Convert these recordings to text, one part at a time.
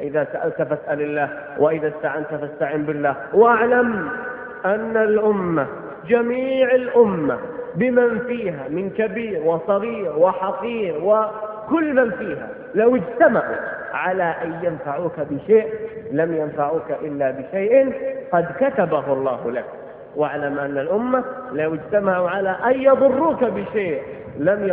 إذا سألت فاسأل الله، وإذا استعنت فاستعن بالله. واعلم أن الأمة، جميع الأمة بمن فيها من كبير وصغير وحقير وكل من فيها، لو اجتمعوا على أن ينفعوك بشيء لم ينفعوك إلا بشيء قد كتبه الله لك. واعلم أن الأمة لو اجتمعوا على أن يضروك بشيء لم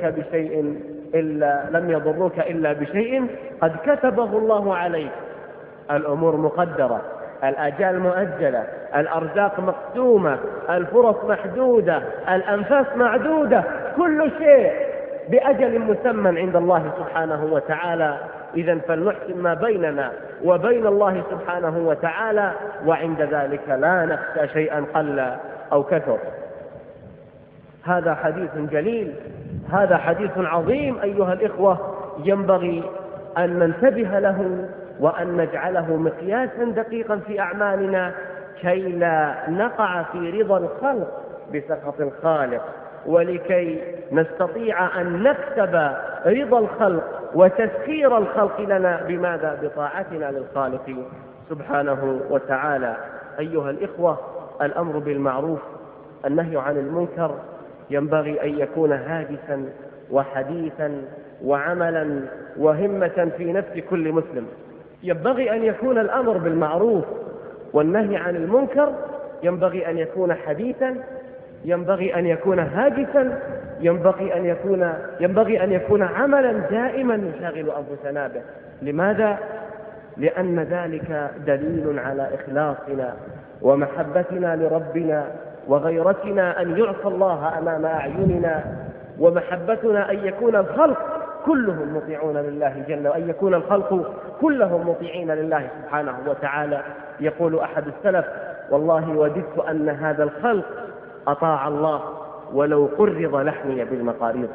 يضروك إلا بشيء قد كتبه الله عليك. الأمور مقدرة، الآجال مؤجلة، الأرزاق مقسومة، الفرص محدودة، الأنفاس معدودة، كل شيء بأجل مسمى عند الله سبحانه وتعالى. إذن فلنحسن ما بيننا وبين الله سبحانه وتعالى، وعند ذلك لا نخشى شيئا قل أو كثر. هذا حديث جليل، هذا حديث عظيم أيها الإخوة، ينبغي أن ننتبه له وأن نجعله مقياسا دقيقا في أعمالنا كي لا نقع في رضا الخلق بسخط الخالق، ولكي نستطيع أن نكسب رضا الخلق وتسخير الخلق لنا. بماذا؟ بطاعتنا للخالق سبحانه وتعالى. أيها الإخوة، الأمر بالمعروف، النهي عن المنكر ينبغي أن يكون هاجسا وحديثا وعملا وهمة في نفس كل مسلم. ينبغي أن يكون الأمر بالمعروف والنهي عن المنكر ينبغي أن يكون حديثا، ينبغي أن يكون هاجسا، ينبغي أن يكون عملا دائما نشغل أنفسنا به. لماذا؟ لأن ذلك دليل على إخلاصنا ومحبتنا لربنا وغيرتنا أن يعصى الله أمام أعيننا، ومحبتنا أن يكون الخلق كلهم مطيعون لله جل، وأن يكون الخلق كلهم مطيعين لله سبحانه وتعالى. يقول أحد السلف: والله وددت أن هذا الخلق أطاع الله ولو قرض لحمي بالمقاريض.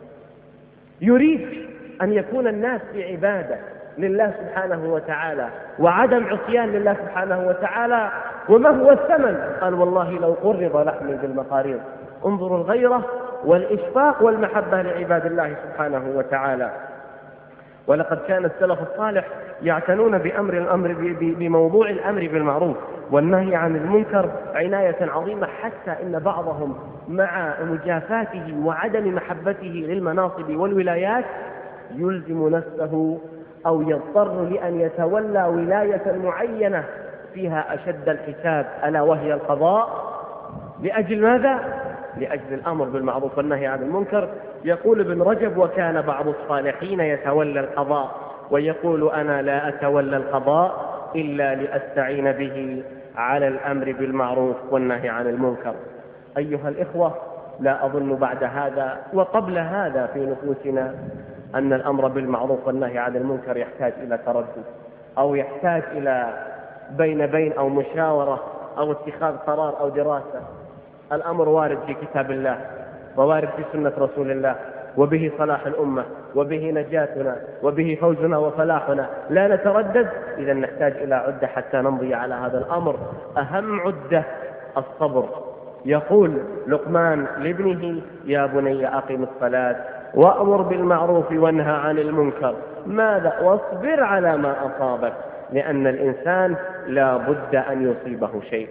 يريد أن يكون الناس في عبادة لله سبحانه وتعالى وعدم عصيان لله سبحانه وتعالى. وما هو الثمن؟ قال: والله لو قرض لحمي بالمقاريض. انظروا الغيرة والإشفاق والمحبة لعباد الله سبحانه وتعالى. ولقد كان السلف الصالح يعتنون بموضوع الأمر بالمعروف والنهي عن المنكر عناية عظيمة، حتى إن بعضهم مع مجافاته وعدم محبته للمناصب والولايات يلزم نفسه أو يضطر لأن يتولى ولاية معينة فيها أشد الحساب، ألا وهي القضاء. لأجل ماذا؟ لأجل الأمر بالمعروف والنهي عن المنكر. يقول ابن رجب: وكان بعض الصالحين يتولى القضاء ويقول: أنا لا أتولى القضاء إلا لأستعين به على الأمر بالمعروف والنهي عن المنكر. أيها الإخوة، لا أظن بعد هذا وقبل هذا في نفوسنا أن الأمر بالمعروف والنهي عن المنكر يحتاج إلى تردد، أو يحتاج إلى بين أو مشاورة أو اتخاذ قرار أو دراسة. الأمر وارد في كتاب الله ووارد في سنة رسول الله، وبه صلاح الأمة وبه نجاتنا وبه فوزنا وفلاحنا. لا نتردد، إذا نحتاج إلى عدة حتى نمضي على هذا الأمر. أهم عدة الصبر. يقول لقمان لابنه: يا بني أقم الصلاة وأمر بالمعروف وانهى عن المنكر. ماذا؟ واصبر على ما أصابك، لأن الإنسان لا بد أن يصيبه شيء.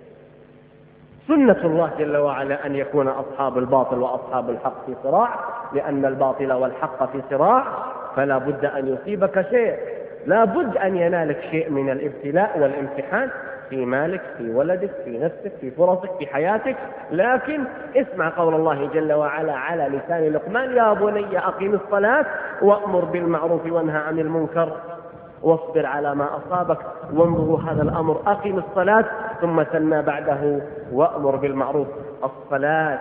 سنة الله جل وعلا أن يكون أصحاب الباطل وأصحاب الحق في صراع، لأن الباطل والحق في صراع، فلا بد أن يصيبك شيء، لا بد أن ينالك شيء من الابتلاء والامتحان في مالك، في ولدك، في نفسك، في فرصك، في حياتك. لكن اسمع قول الله جل وعلا على لسان لقمان: يا بني أقم الصلاة وأمر بالمعروف وانهى عن المنكر واصبر على ما أصابك. وانظروا هذا الأمر: أقم الصلاة، ثم ثنى بعده وأمر بالمعروف. الصلاة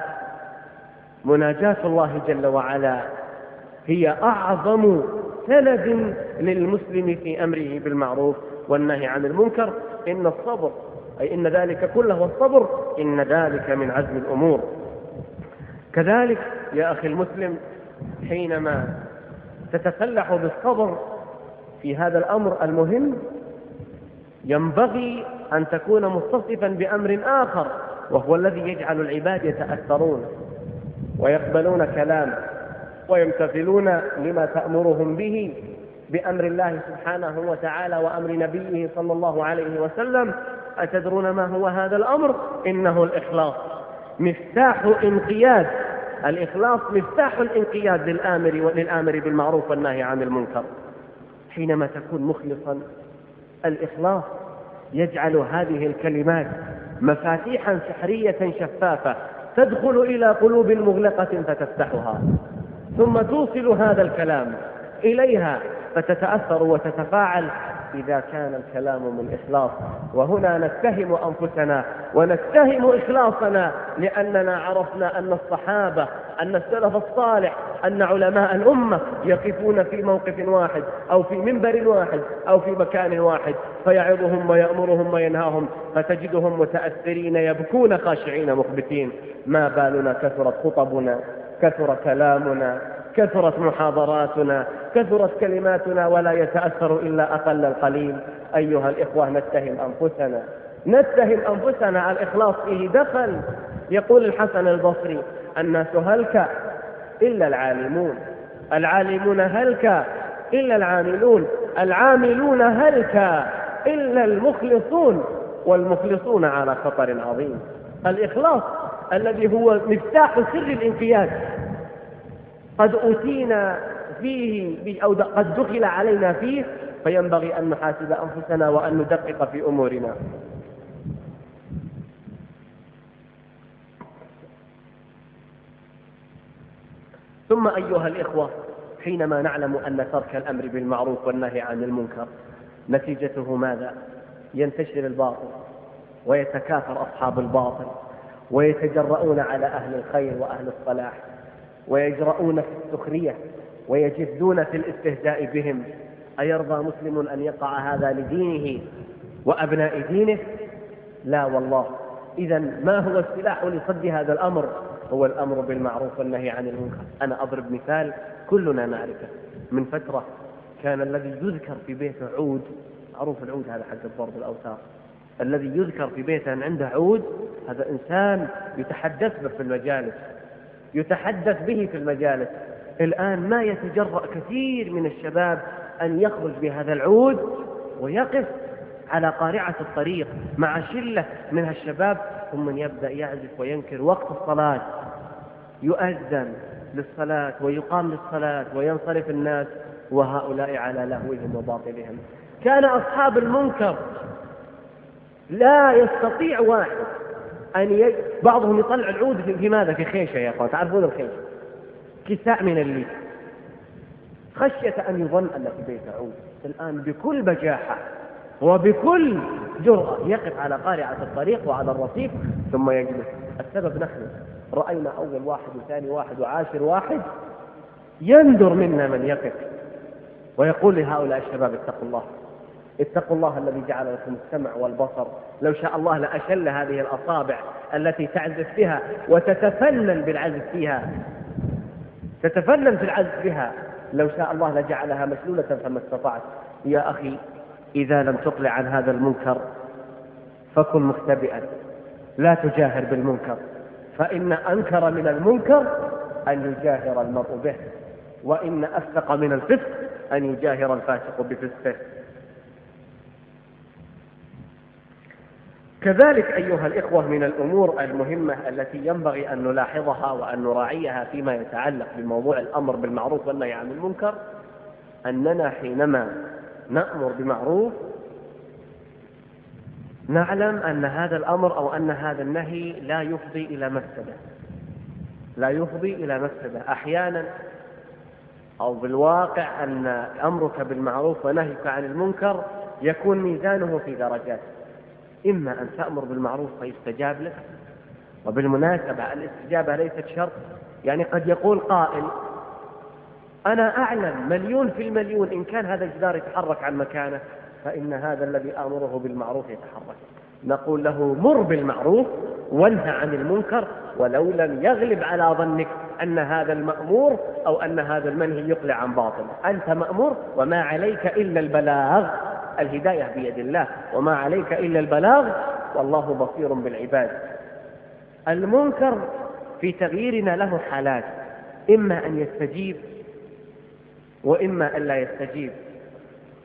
مناجاة الله جل وعلا هي أعظم سند للمسلم في أمره بالمعروف والنهي عن المنكر. إن الصبر، أي إن ذلك كله الصبر، إن ذلك من عزم الأمور. كذلك يا أخي المسلم، حينما تتسلح بالصبر في هذا الأمر المهم، ينبغي أن تكون متصفا بأمر آخر، وهو الذي يجعل العباد يتأثرون ويقبلون كلامه ويمتثلون لما تأمرهم به بأمر الله سبحانه وتعالى وأمر نبيه صلى الله عليه وسلم. أتدرون ما هو هذا الأمر؟ إنه الإخلاص، مفتاح انقياد. الإخلاص مفتاح الانقياد للآمر بالمعروف والنهي عن المنكر. حينما تكون مخلصا، الإخلاص يجعل هذه الكلمات مفاتيحا سحرية شفافة تدخل إلى قلوب مغلقة فتفتحها، ثم توصل هذا الكلام إليها فتتأثر وتتفاعل إذا كان الكلام من إخلاص. وهنا نتهم أنفسنا ونتهم إخلاصنا، لأننا عرفنا أن الصحابة، أن السلف الصالح، أن علماء الأمة يقفون في موقف واحد أو في منبر واحد أو في مكان واحد فيعظهم ويأمرهم وينهاهم، فتجدهم متأثرين يبكون خاشعين مخبتين. ما بالنا كثرت خطبنا، كثر كلامنا، كثرت محاضراتنا، كثرت كلماتنا، ولا يتأثر إلا أقل القليل. أيها الإخوة، نتهم أنفسنا. الإخلاص فيه دخل. يقول الحسن البصري: الناس هلك إلا العالمون، العالمون هلك إلا العاملون، العاملون هلك إلا المخلصون، والمخلصون على خطر عظيم. الإخلاص الذي هو مفتاح سر الانقياد قد أوتينا فيه أو قد دخل علينا فيه، فينبغي أن نحاسب أنفسنا وأن ندقق في أمورنا. ثم أيها الإخوة، حينما نعلم أن ترك الأمر بالمعروف والنهي عن المنكر نتيجته ماذا؟ ينتشر الباطل ويتكاثر أصحاب الباطل ويتجرؤون على أهل الخير وأهل الصلاح، ويجرؤون في السخرية ويجدون في الاستهزاء بهم. أيرضى مسلم أن يقع هذا لدينه وأبناء دينه؟ لا والله. إذن ما هو السلاح لصد هذا الأمر؟ هو الأمر بالمعروف والنهي عن المنكر. أنا أضرب مثال كلنا نعرفه. من فترة كان الذي يذكر في بيته عود، معروف العود هذا حق ضرب الأوتار، الذي يذكر في بيته أن عنده عود، هذا إنسان يتحدث به في المجالس. الآن ما يتجرأ كثير من الشباب أن يخرج بهذا العود ويقف على قارعة الطريق مع شلة من الشباب، ثم يبدأ يعزف وينكر وقت الصلاة، يؤذن للصلاة ويقام للصلاة وينصرف الناس، وهؤلاء على لهوهم وباطلهم. كان أصحاب المنكر لا يستطيع واحد أن بعضهم يطلع العود في ماذا؟ في خيشة يا أخوان، تعرفون الخيشة، كساء من الليل، خشية أن يظن أن في بيت عود. الآن بكل بجاحة وبكل جرأة يقف على قارعة الطريق وعلى الرصيف ثم يجلس. السبب نحن رأينا أول واحد وثاني واحد وعاشر واحد يندر منا من يقف ويقول لهؤلاء الشباب: اتقوا الله الذي جعل لكم السمع والبصر. لو شاء الله لأشل هذه الأصابع التي تعزف بها وتتفنن بالعزف فيها، تتفنن في العزف بها، لو شاء الله لجعلها مشلولة فما استطعت. يا أخي، إذا لم تقلع عن هذا المنكر فكن مختبئا، لا تجاهر بالمنكر، فإن أنكر من المنكر أن يجاهر المرء به، وإن أفسق من الفسق أن يجاهر الفاسق بفسقه. كذلك أيها الإخوة، من الأمور المهمة التي ينبغي أن نلاحظها وأن نراعيها فيما يتعلق بموضوع الأمر بالمعروف والنهي عن المنكر، أننا حينما نأمر بمعروف نعلم أن هذا الأمر أو أن هذا النهي لا يفضي إلى مفسدة. أحيانا أو بالواقع أن أمرك بالمعروف ونهيك عن المنكر يكون ميزانه في درجات، إما أن تأمر بالمعروف فيستجاب لك، وبالمناسبة الاستجابة ليست شرط. يعني قد يقول قائل: أنا أعلم 1,000,000% إن كان هذا الجدار يتحرك عن مكانه فإن هذا الذي آمره بالمعروف يتحرك. نقول له: مر بالمعروف وانهى عن المنكر، ولو لم يغلب على ظنك أن هذا المأمور أو أن هذا المنهي يقلع عن باطل. أنت مأمور وما عليك إلا البلاغ، الهداية بيد الله، وما عليك إلا البلاغ، والله بصير بالعباد. المنكر في تغييرنا له حالات، إما أن يستجيب وإما أن لا يستجيب.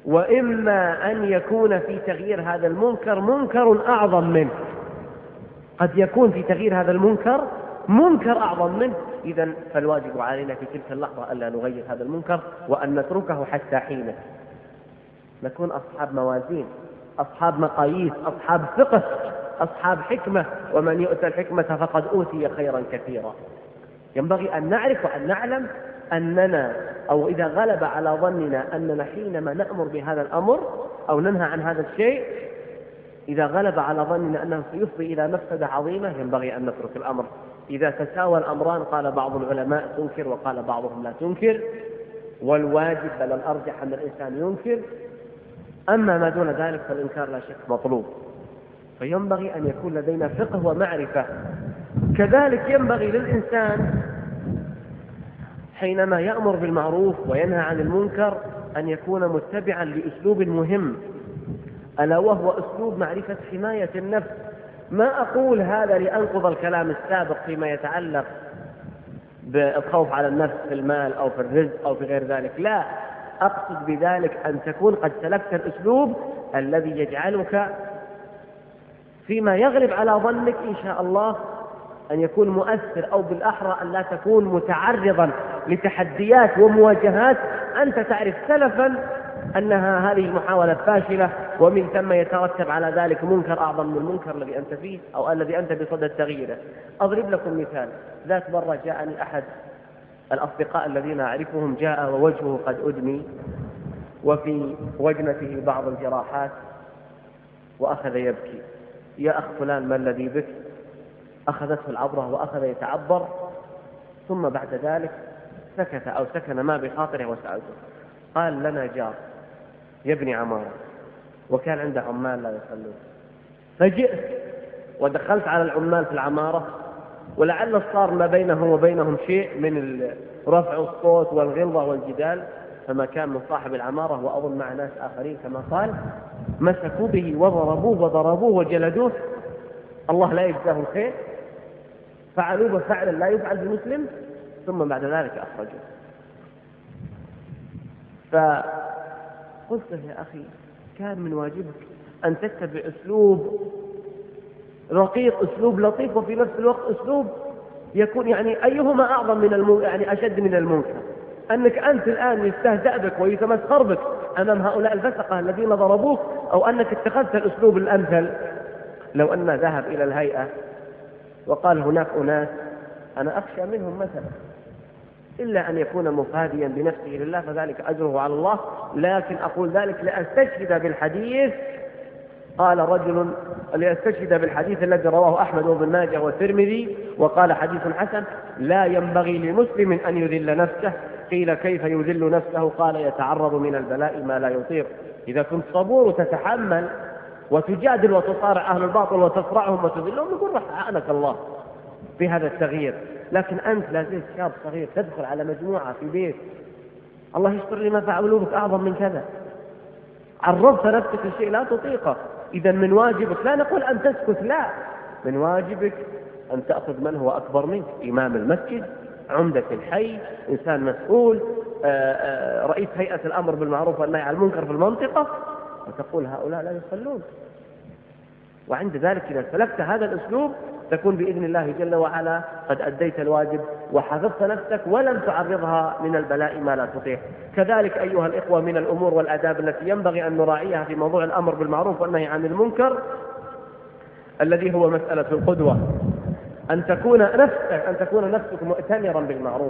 وإما أن يكون في تغيير هذا المنكر منكر أعظم منه، قد يكون في تغيير هذا المنكر منكر أعظم منه. إذن فالواجب علينا في تلك اللحظة ألا نغير هذا المنكر وأن نتركه حتى حينه. نكون أصحاب موازين، أصحاب مقاييس، أصحاب فقه، أصحاب حكمة، ومن يؤتى الحكمة فقد أوتي خيرا كثيرا. ينبغي أن نعرف وأن نعلم أننا، أو إذا غلب على ظننا أننا حينما نأمر بهذا الأمر أو ننهى عن هذا الشيء، إذا غلب على ظننا أنه سيفضي إلى مفسدة عظيمة، ينبغي أن نترك الأمر. إذا تساوى الأمران قال بعض العلماء تنكر وقال بعضهم لا تنكر، والواجب بل الأرجح أن الإنسان ينكر. أما ما دون ذلك فالإنكار لا شك مطلوب. فينبغي أن يكون لدينا فقه ومعرفة. كذلك ينبغي للإنسان حينما يأمر بالمعروف وينهى عن المنكر أن يكون متبعا لأسلوب مهم، ألا وهو أسلوب معرفة حماية النفس. ما أقول هذا لأنقض الكلام السابق فيما يتعلق بالخوف على النفس في المال أو في الرزق أو في غير ذلك، لا، أقصد بذلك أن تكون قد سلكت الأسلوب الذي يجعلك فيما يغلب على ظنك إن شاء الله أن يكون مؤثر، أو بالأحرى أن لا تكون متعرضا لتحديات ومواجهات أنت تعرف سلفا أنها هذه المحاولة فاشلة، ومن ثم يترتب على ذلك منكر أعظم من المنكر الذي أنت فيه أو الذي أنت بصدد تغييره. أضرب لكم مثال. ذات مرة جاءني أحد الأصدقاء الذين أعرفهم، جاء ووجهه قد أدمي وفي وجنته بعض الجراحات، وأخذ يبكي: يا أخ فلان ما الذي بك؟ أخذته العبرة وأخذ يتعبر، ثم بعد ذلك سكت أو سكن ما بخاطره وسألته. قال: لنا جار يبني عمارة وكان عنده عمال لا يصلون، فجئت ودخلت على العمال في العمارة، ولعل صار ما بينهم وبينهم شيء من رفع الصوت والغلظة والجدال، فما كان من صاحب العمارة وأظن مع ناس آخرين كما قال، مسكوا به وضربوه وجلدوه، الله لا يجزاه الخير، فعلوا بفعل لا يفعل بمسلم، ثم بعد ذلك أخرجوه. فقلت له: يا أخي، كان من واجبك أن تتبع أسلوب رقيق، أسلوب لطيف، وفي نفس الوقت أسلوب يكون يعني أيهما أعظم من يعني أشد من المنكر. أنك أنت الآن يستهزأ بك ويتمسخر بك أمام هؤلاء الفسقة الذين ضربوك، أو أنك اتخذت الأسلوب الأمثل. لو أن ذهب إلى الهيئة وقال: هناك أناس أنا أخشى منهم مثلا، إلا أن يكون مفاديا بنفسه لله فذلك أجره على الله، لكن أقول ذلك لأستشهد بالحديث. قال رجل: لأستشهد بالحديث الذي رواه أحمد وابن ماجه والترمذي وقال حديث حسن: لا ينبغي لمسلم أن يذل نفسه. قيل: كيف يذل نفسه؟ قال: يتعرض من البلاء ما لا يطيق. إذا كنت صبور وتتحمل وتجادل وتصارع أهل الباطل وتصرعهم وتذلهم، يقول: رحمك الله في هذا التغيير. لكن أنت لا زلت شاب صغير تدخل على مجموعة في بيت، الله يشكر لي ما فعلوا بك أعظم من كذا، عرضت نفسك لشيء لا تطيقه. إذا من واجبك، لا نقول أن تسكت، لا، من واجبك أن تأخذ من هو أكبر منك، إمام المسجد، عمدة الحي، إنسان مسؤول، رئيس هيئة الأمر بالمعروف والنهي عن المنكر في المنطقة، وتقول: هؤلاء لا يصلون. وعند ذلك إذا سلكت هذا الأسلوب تكون بإذن الله جل وعلا قد أديت الواجب وحفظت نفسك ولم تعرضها من البلاء ما لا تطيق. كذلك أيها الإخوة من الأمور والآداب التي ينبغي أن نراعيها في موضوع الأمر بالمعروف والنهي عن المنكر الذي هو مسألة القدوة، أن تكون نفسك مؤتمرا بالمعروف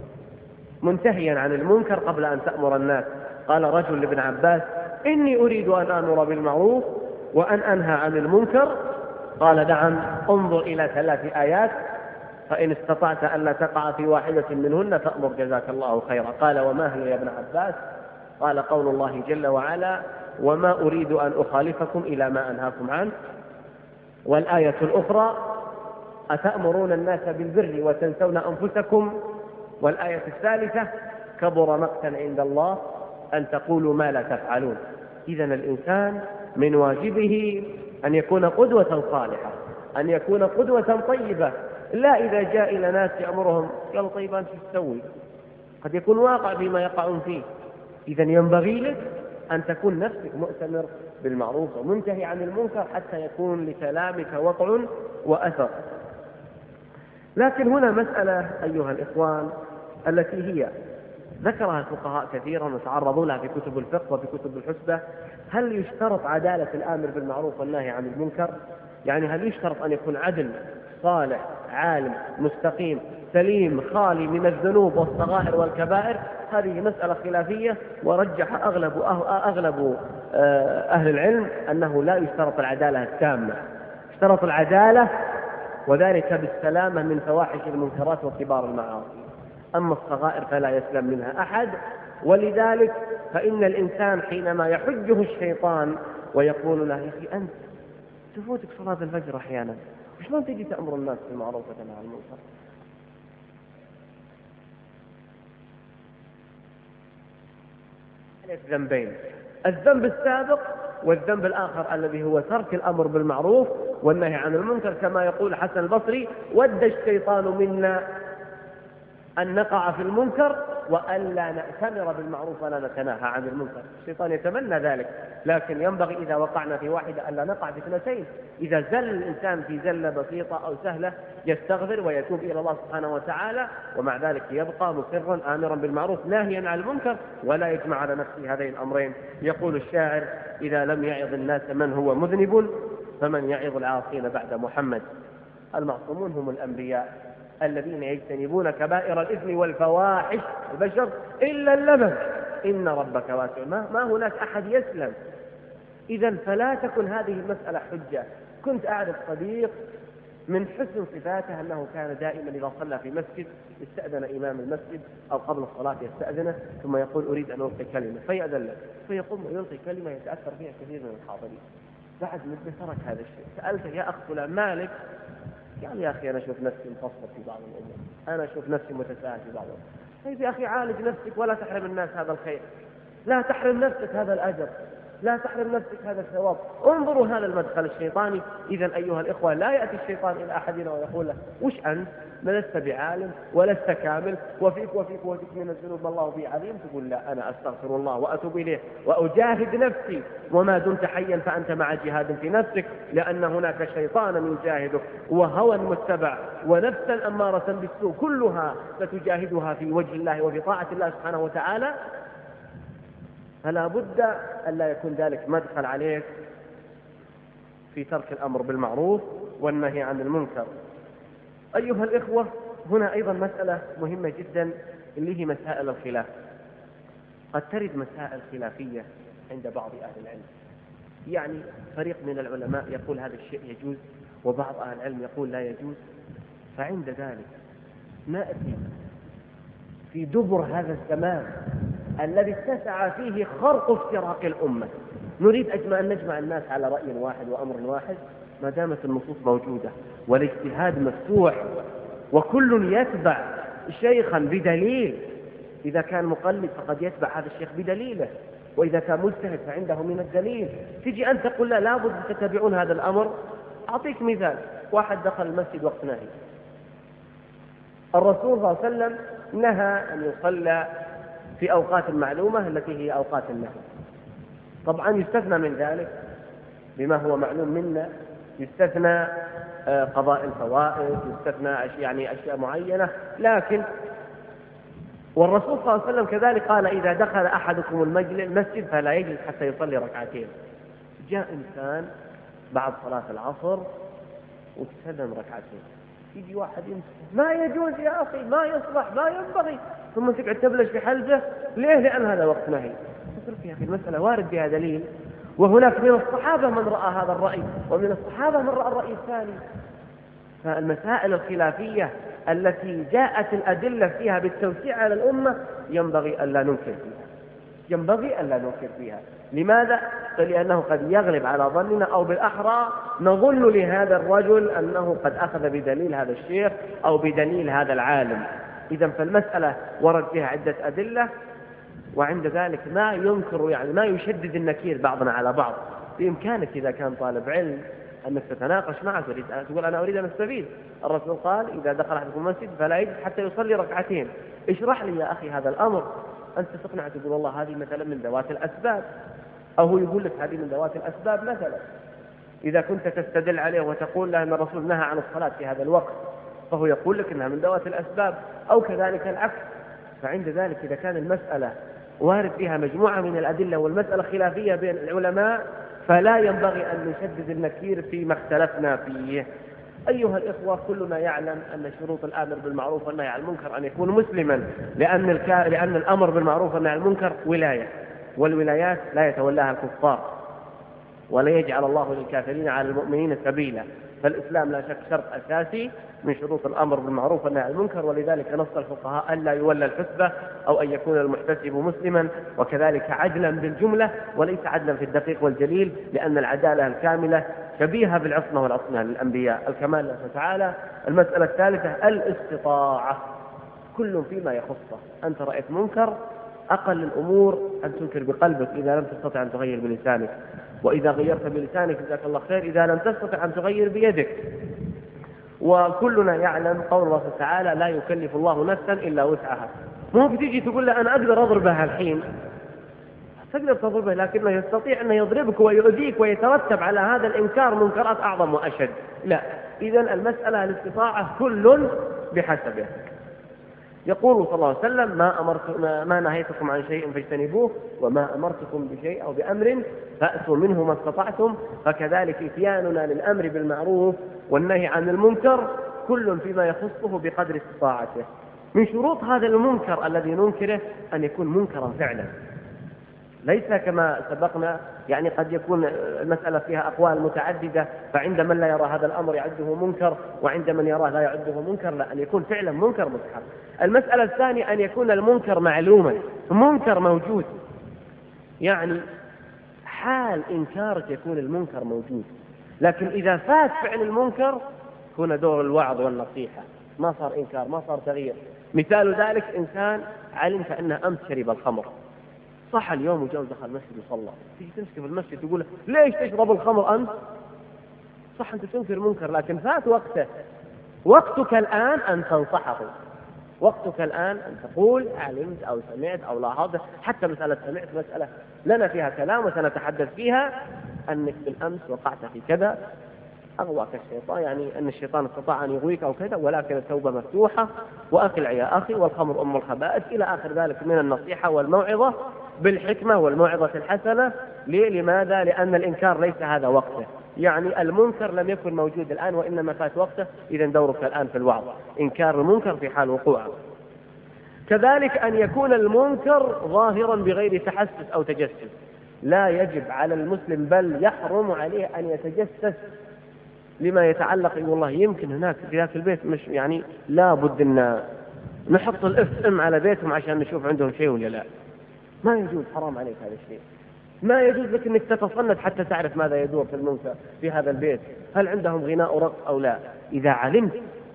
منتهيا عن المنكر قبل أن تأمر الناس. قال رجل لابن عباس: إني أريد أن آمر بالمعروف وأن أنهى عن المنكر. قال: نعم، انظر إلى 3 آيات، فإن استطعت أن لا تقع في واحدة منهن فأمر جزاك الله خيرا. قال: وما هي يا ابن عباس؟ قال: قول الله جل وعلا: وما أريد أن أخالفكم إلى ما أنهاكم عنه. والآية الأخرى: أتأمرون الناس بالبر وتنسون أنفسكم. والآية الثالثة: كبر مقتا عند الله أن تقولوا ما لا تفعلون. إذن الإنسان من واجبه أن يكون قدوة صالحة، أن يكون قدوة طيبة، لا إذا جاء إلى ناس يأمرهم قالوا: طيب أنت تسوي، قد يكون واقع بما يقعون فيه. إذن ينبغي لك أن تكون نفسك مؤتمر بالمعروف ومنتهي عن المنكر حتى يكون لكلامك وقع وأثر. لكن هنا مسألة أيها الإخوان التي هي ذكرها الفقهاء كثيرا وتعرضوا لها في كتب الفقه وفي كتب الحسبة: هل يشترط عدالة الآمر بالمعروف والنهي عن المنكر؟ يعني هل يشترط أن يكون عدل صالح عالم مستقيم سليم خالي من الذنوب والصغائر والكبائر؟ هذه مسألة خلافية، ورجح أغلب أهل العلم أنه لا يشترط العدالة التامة، اشترط العدالة وذلك بالسلامة من فواحش المنكرات وكبار المعاصي، أما الصغائر فلا يسلم منها أحد. ولذلك فإن الإنسان حينما يحجه الشيطان ويقول له: يا أخي أنت تفوتك صلاة الفجر أحيانا، وشلون تجي تأمر الناس بالمعروف وتنهى عن المنكر؟ ذنبين: الذنب السابق والذنب الآخر الذي هو ترك الأمر بالمعروف والنهي عن المنكر، كما يقول حسن البصري: ود الشيطان منا أن نقع في المنكر وألا نأتمر بالمعروف ولا نتناهى عن المنكر. الشيطان يتمنى ذلك، لكن ينبغي إذا وقعنا في واحدة ألا نقع في اثنتين. إذا زل الإنسان في زلة بسيطة أو سهلة يستغفر ويتوب إلى الله سبحانه وتعالى، ومع ذلك يبقى مصرا آمرا بالمعروف ناهيا عن المنكر ولا يجمع على نفسه هذين الأمرين. يقول الشاعر: إذا لم يعظ الناس من هو مذنب فمن يعظ العاصين بعد محمد. المعصومون هم الأنبياء الذين يجتنبون كبائر الإثم والفواحش البشر إلا اللبن إن ربك واسع. ما هناك أحد يسلم. إذا فلا تكن هذه المسألة حجة. كنت أعرف صديق من حسن صفاته أنه كان دائما إذا صلى في مسجد يستأذن إمام المسجد أو قبل الصلاة يستأذنه ثم يقول: أريد أن ألقي كلمة، فيأذن له فيقوم ويلقي كلمة يتأثر فيها كثير من الحاضرين. بعد مدة ترك هذا الشيء. سألته: يا أخ فلان مالك؟ قال: يا أخي أنا أشوف نفسي مقصر في بعض الأمور، أنا أشوف نفسي متساهل في بعض الأمور. طيب يا أخي عالج نفسك ولا تحرم الناس هذا الخير، لا تحرم نفسك هذا الأجر، لا تحرم نفسك هذا الثواب. انظروا هذا المدخل الشيطاني. إذا أيها الإخوة لا يأتي الشيطان إلى أحدنا ويقول له: وش أنت؟ لست بعالم ولست كامل وفيك من الذنوب ما الله به عليم. تقول: لا، أنا أستغفر الله وأتوب إليه وأجاهد نفسي، وما دمت حيا فأنت مع جهاد في نفسك، لأن هناك شيطانا يجاهدك وهوى متبع ونفسا أمارة بالسوء، كلها ستجاهدها في وجه الله وفي طاعة الله سبحانه وتعالى. فلا بد أن لا يكون ذلك مدخل عليك في ترك الأمر بالمعروف والنهي عن المنكر. أيها الإخوة، هنا أيضا مسألة مهمة جدا اللي هي مسائل الخلاف. قد ترد مسائل خلافية عند بعض أهل العلم، يعني فريق من العلماء يقول هذا الشيء يجوز وبعض أهل العلم يقول لا يجوز. فعند ذلك نأتي في دبر هذا الزمان الذي اتسع فيه خرق افتراق الأمة، نريد أن نجمع الناس على رأي واحد وأمر واحد، ما دامت النصوص موجودة والاجتهاد مفتوح وكل يتبع شيخا بدليل. إذا كان مقلد فقد يتبع هذا الشيخ بدليله، وإذا كان مجتهد فعنده من الدليل. تجي أنت تقول: لا، لابد تتبعون هذا الأمر. أعطيك مثال: واحد دخل المسجد وقت نهي، الرسول صلى الله عليه وسلم نهى أن يصلى في أوقات معلومة التي هي أوقات النهي. طبعا يستثنى من ذلك بما هو معلوم منا، يستثنى قضاء الفوائد، يستثنى أشياء معينة. لكن والرسول صلى الله عليه وسلم كذلك قال: إذا دخل أحدكم المسجد فلا يجلس حتى يصلي ركعتين. جاء إنسان بعد صلاة العصر وتسلم ركعتين، يجي واحد يمسك: ما يجوز يا أخي، ما يصلح، ما ينبغي، ثم تقعد تبلش في حلفه. ليه؟ لأن هذا وقت نهي. يا أخي المسألة وارد بها دليل، وهناك من الصحابة من رأى هذا الرأي ومن الصحابة من رأى الرأي الثاني. فالمسائل الخلافية التي جاءت الأدلة فيها بالتوسيع على الأمة ينبغي ألا ننكر فيها. لماذا؟ لأنه قد يغلب على ظننا، أو بالأحرى نظن لهذا الرجل أنه قد أخذ بدليل هذا الشيخ أو بدليل هذا العالم. إذن فالمسألة ورد فيها عدة أدلة، وعند ذلك ما ينكر ما يشدد النكير بعضنا على بعض. بإمكانك إذا كان طالب علم أنك تتناقش معه، تقول: أنا أريد أن أستفيد. الرسول قال: إذا دخل أحدكم المسجد فلا يجلس حتى يصلي ركعتين. اشرح لي يا أخي هذا الأمر. أنت تقنع تقول والله هذه مثلا من ذوات الأسباب، أو هو يقول لك هذه من ذوات الأسباب مثلا. إذا كنت تستدل عليه وتقول له أن الرسول نهى عن الصلاة في هذا الوقت، فهو يقول لك أنها من ذوات الأسباب، أو كذلك العكس. فعند ذلك إذا كان المسألة وارد فيها مجموعة من الأدلة والمسألة خلافية بين العلماء، فلا ينبغي أن نشدد النكير فيما اختلفنا فيه. أيها الإخوة، كلنا يعلم أن شروط الآمر بالمعروف والنهي عن المنكر أن يكون مسلما، لأن الأمر بالمعروف والنهي عن المنكر ولاية، والولايات لا يتولاها الكفار، ولا يجعل الله للكافرين على المؤمنين سبيلا. فالإسلام لا شك شرط أساسي من شروط الأمر بالمعروف والنهي عن المنكر، ولذلك نص الفقهاء ألا يولى الحسبة أو أن يكون المحتسب مسلما، وكذلك عدلا بالجملة وليس عدلا في الدقيق والجليل، لأن العدالة الكاملة شبيهة بالعصمة والعصمة للأنبياء، الكمال لله تعالى. المسألة الثالثة الاستطاعة، كل فيما يخصه. أنت رأيت منكر، أقل الأمور أن تنكر بقلبك إذا لم تستطع أن تغير بلسانك، وإذا غيرت بلسانك جزاك الله خير، إذا لم تستطع أن تغير بيدك. وكلنا يعلم قول الله تعالى لا يكلف الله نفسا إلا وسعها. مو بتيجي تقول له أنا أقدر أضربها الحين، تقدر تضربه، لكنه يستطيع أن يضربك ويؤذيك ويترتب على هذا الإنكار منكرات أعظم وأشد. لا، إذن المسألة الاستطاعة كل بحسبه. يقول صلى الله عليه وسلم ما نهيتكم عن شيء فاجتنبوه، وما أمرتكم بشيء أو بأمر فأتوا منه ما استطعتم. فكذلك إتياننا للأمر بالمعروف والنهي عن المنكر كل فيما يخصه بقدر استطاعته. من شروط هذا المنكر الذي ننكره أن يكون منكرا فعلا، ليس كما سبقنا، يعني قد يكون المسألة فيها أقوال متعددة، فعند من لا يرى هذا الأمر يعده منكر، وعند من يراه لا يعده منكر. لا، أن يكون فعلا منكر مستحب. المسألة الثانية أن يكون المنكر معلوما، منكر موجود، يعني حال إنكارك يكون المنكر موجود. لكن إذا فات فعل المنكر يكون دور الوعظ والنصيحة، ما صار إنكار، ما صار تغيير. مثال ذلك إنسان علمت أنه أمس شرب الخمر، صح اليوم وجاء دخل المسجد وصلى، تيجي تمسك في المسجد تقول ليش تشرب الخمر أنت؟ صح أنت تنكر منكر، لكن فات وقته. وقتك الآن أن تنصحه، وقتك الآن أن تقول علمت أو سمعت أو لاحظت. حتى مسألة سمعت مسألة لنا فيها كلام وسنتحدث فيها، أنك بالأمس وقعت في كذا، أغواك الشيطان، يعني أن الشيطان استطاع أن يغويك أو كذا، ولكن التوبة مفتوحة، وأقلع يا أخي، والخمر أم الخبائث، إلى آخر ذلك من النصيحة والموعظة بالحكمة والموعظة الحسنة. لماذا؟ لأن الإنكار ليس هذا وقته، يعني المنكر لم يكن موجود الآن وإنما فات وقته، إذا دورك الآن في الوعظ، إنكار المنكر في حال وقوعه. كذلك أن يكون المنكر ظاهرا بغير تحسس أو تجسس، لا يجب على المسلم بل يحرم عليه أن يتجسس لما يتعلق. والله يمكن هناك في ذاك البيت مش يعني لا بد أن نحط الاف ام على بيتهم عشان نشوف عندهم شيء ولا لا. ما يجوز، حرام عليك هذا الشيء. ما يجوز لك انك تتصنت حتى تعرف ماذا يدور في المنكر في هذا البيت، هل عندهم غناء ورقص او لا. اذا علمت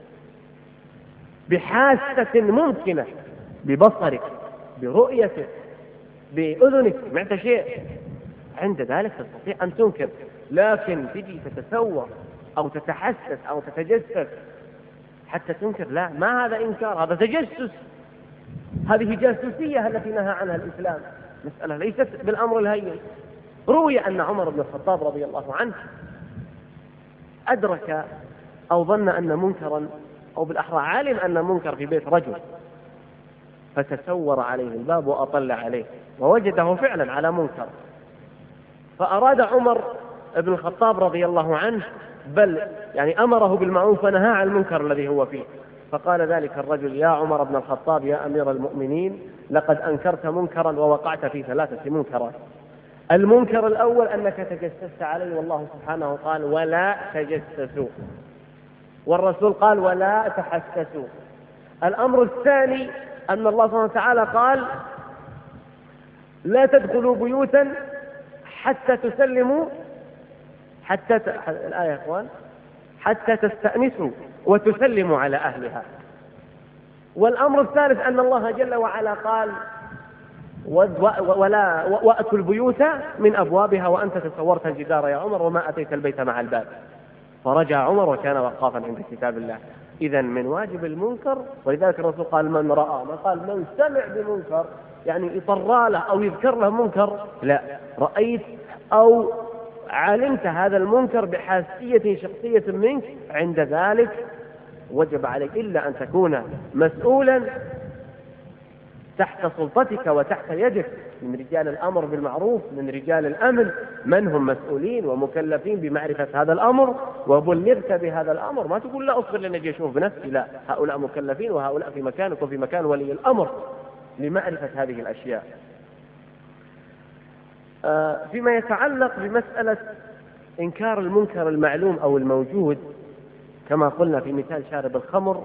بحاسة ممكنة، ببصرك، برؤيتك، بأذنك، سمعت شيء، عند ذلك تستطيع أن تنكر. لكن تجي تتسوق أو تتحسس أو تتجسس حتى تنكر، لا، ما هذا إنكار، هذا تجسس، هذه جاسوسية التي نهى عنها الإسلام. مسألة ليست بالأمر الهين. روي أن عمر بن الخطاب رضي الله عنه أدرك أو ظن أن منكرا، أو بالأحرى علم أن منكر في بيت رجل، فتسور عليه الباب وأطل عليه ووجده فعلا على منكر. فأراد عمر بن الخطاب رضي الله عنه بل يعني أمره بالمعروف ونهى عن المنكر الذي هو فيه. فقال ذلك الرجل: يا عمر بن الخطاب يا أمير المؤمنين، لقد أنكرت منكرا ووقعت في 3 منكرات. المنكر الأول أنك تجسست عليه، والله سبحانه قال ولا تجسسوا، والرسول قال ولا تحسسوا. الأمر الثاني أن الله سبحانه وتعالى قال لا تدخلوا بيوتا حتى تسلموا، الآية يا إخوان، حتى تستأنسوا وتسلموا على أهلها. والأمر الثالث أن الله جل وعلا قال وأتوا البيوت من أبوابها وأنت تصورت الجدار يا عمر وما أتيت البيت مع الباب. فرجع عمر وكان وقافا عند كتاب الله. إذن من واجب المنكر، ولذلك الرسول قال من رأى، ما قال من سمع بمنكر، يعني يطرى له أو يذكر له منكر، لا، رأيت أو علمت هذا المنكر بحاسية شخصية منك، عند ذلك وجب عليك إلا أن تكون مسؤولا تحت سلطتك وتحت يدك من رجال الأمر بالمعروف، من رجال الأمن، من هم مسؤولين ومكلفين بمعرفة هذا الأمر، وبلغت بهذا الأمر. ما تقول لا أصبر لأن أجي أشوف بنفسي، لا، هؤلاء مكلفين وهؤلاء في مكانك وفي مكان ولي الأمر لمعرفة هذه الأشياء. فيما يتعلق بمسألة إنكار المنكر المعلوم أو الموجود، كما قلنا في مثال شارب الخمر،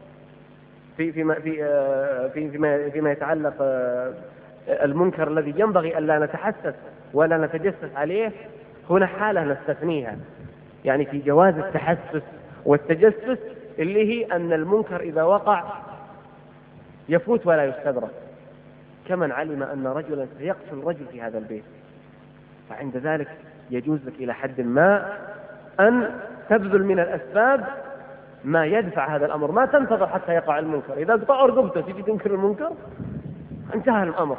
فيما يتعلق المنكر الذي ينبغي أن لا نتحسس ولا نتجسس عليه، هنا حالة نستثنيها، يعني في جواز التحسس والتجسس، اللي هي أن المنكر إذا وقع يفوت ولا يستدرك، كمن علم أن رجلا سيقتل رجل في هذا البيت، فعند ذلك يجوز لك إلى حد ما أن تبذل من الأسباب ما يدفع هذا الأمر، ما تنتظر حتى يقع المنكر. إذا قطع رقبته تجي تنكر المنكر، انتهى الأمر.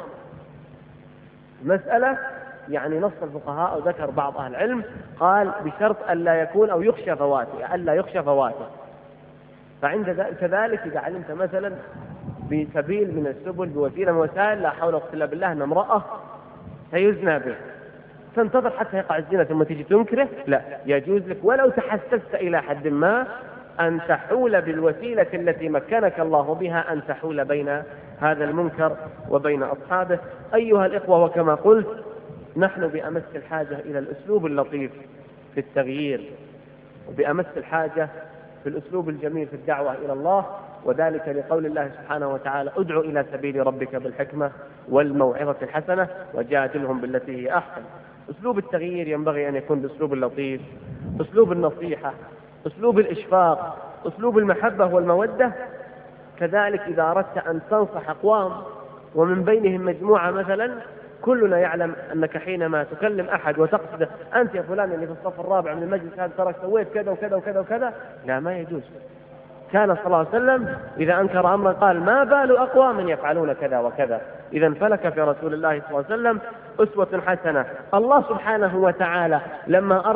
مسألة يعني نص الفقهاء أو ذكر بعض أهل العلم قال بشرط ألا يكون أو يخشى فواته، ألا يخشى فواته. فعند كذلك إذا علمت مثلا بسبيل من السبل بوسيلة من وسائل لا حول ولا قوة إلا بالله أن امرأة سيزنى به، تنتظر حتى يقع الزنا ثم تجي تنكره، لا، يجوز لك ولو تحسست إلى حد ما أن تحول بالوسيلة التي مكنك الله بها أن تحول بين هذا المنكر وبين أصحابه. أيها الإخوة، وكما قلت نحن بأمس الحاجة إلى الأسلوب اللطيف في التغيير، وبأمس الحاجة في الأسلوب الجميل في الدعوة إلى الله، وذلك لقول الله سبحانه وتعالى: ادع إلى سبيل ربك بالحكمة والموعظة الحسنة وجادلهم بالتي هي أحسن. أسلوب التغيير ينبغي أن يكون بأسلوب اللطيف، أسلوب النصيحة، أسلوب الإشفاق، أسلوب المحبة والمودة. كذلك إذا أردت أن تنصح أقوام ومن بينهم مجموعة مثلا، كلنا يعلم أنك حينما تكلم أحد وتقصد أنت يا فلان اللي في الصف الرابع من المجلس هذا ترك سويت كذا وكذا وكذا وكذا، لا، ما يجوز. كان صلى الله عليه وسلم إذا أنكر أمرا قال: ما بال أقوام يفعلون كذا وكذا. إذا فلك في رسول الله صلى الله عليه وسلم أسوة حسنة. الله سبحانه وتعالى لما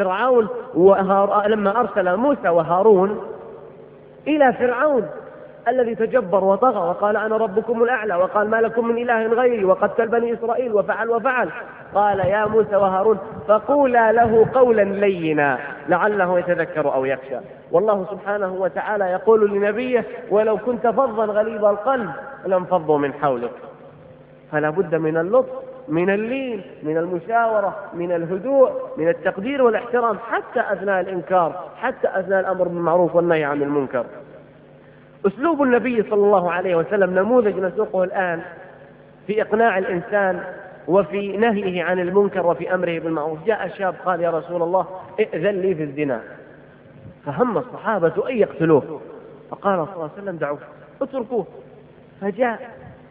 أرسل موسى وهارون إلى فرعون الذي تجبر وطغى وقال: أنا ربكم الأعلى، وقال: ما لكم من إله غيري، وقتل بني إسرائيل وفعل، قال: يا موسى وهارون فقولا له قولا لينا لعله يتذكر أو يخشى. والله سبحانه وتعالى يقول لنبيه: ولو كنت فظا غليظ القلب لانفضوا من حولك. فلا بد من اللطف، من اللين، من المشاورة، من الهدوء، من التقدير والاحترام، حتى أثناء الإنكار، حتى أثناء الأمر بالمعروف والنهي عن المنكر. أسلوب النبي صلى الله عليه وسلم نموذج نسوقه الآن في إقناع الإنسان وفي نهيه عن المنكر وفي أمره بالمعروف. جاء شاب قال: يا رسول الله ائذن لي في الزنا، فهم الصحابة أن يقتلوه، فقال صلى الله عليه وسلم: دعوه، اتركوه. فجاء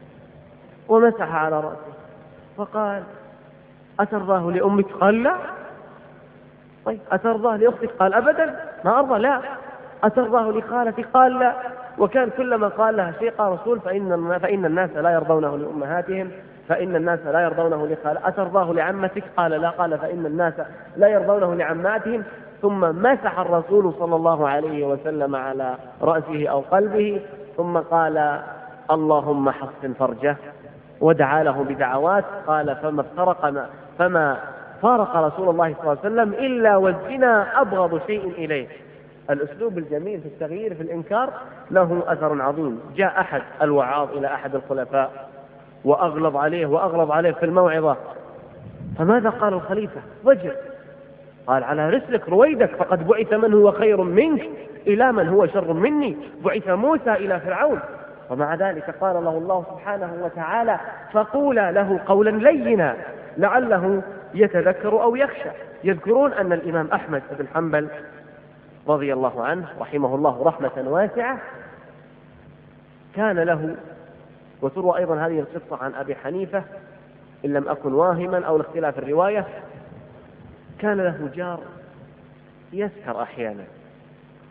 ومسح على رأسه فقال: أترضاه لأمك؟ قال: لا. طيب أترضاه لأختك؟ قال: أبدا ما أرضى. لا. أترضاه لخالتك؟ قال: لا. وكان كلما قال لها شيء قال رسول: فإن الناس لا يرضونه لأمهاتهم، فإن الناس لا يرضونه لخالتك. أترضاه لعمتك؟ قال: لا. قال: فإن الناس لا يرضونه لعماتهم. ثم مسح الرسول صلى الله عليه وسلم على رأسه أو قلبه، ثم قال: اللهم حصن فرجه، ودعا له بدعوات. قال: فما فارق رسول الله صلى الله عليه وسلم إلا والزنا أبغض شيء إليه. الأسلوب الجميل في التغيير في الإنكار له أثر عظيم. جاء أحد الوعاظ إلى أحد الخلفاء وأغلظ عليه في الموعظة، فماذا قال الخليفة؟ ضجر. قال: على رسلك رويدك، فقد بعث من هو خير منك إلى من هو شر مني، بعث موسى إلى فرعون. ومع ذلك قال له الله سبحانه وتعالى: فقولا له قولا لينا لعله يتذكر أو يخشى. يذكرون أن الإمام أحمد بن حنبل رضي الله عنه رحمه الله رحمة واسعة كان له، وتروى أيضا هذه القصة عن أبي حنيفة إن لم أكن واهما أو لاختلاف الرواية، كان له جار يسكر أحيانا،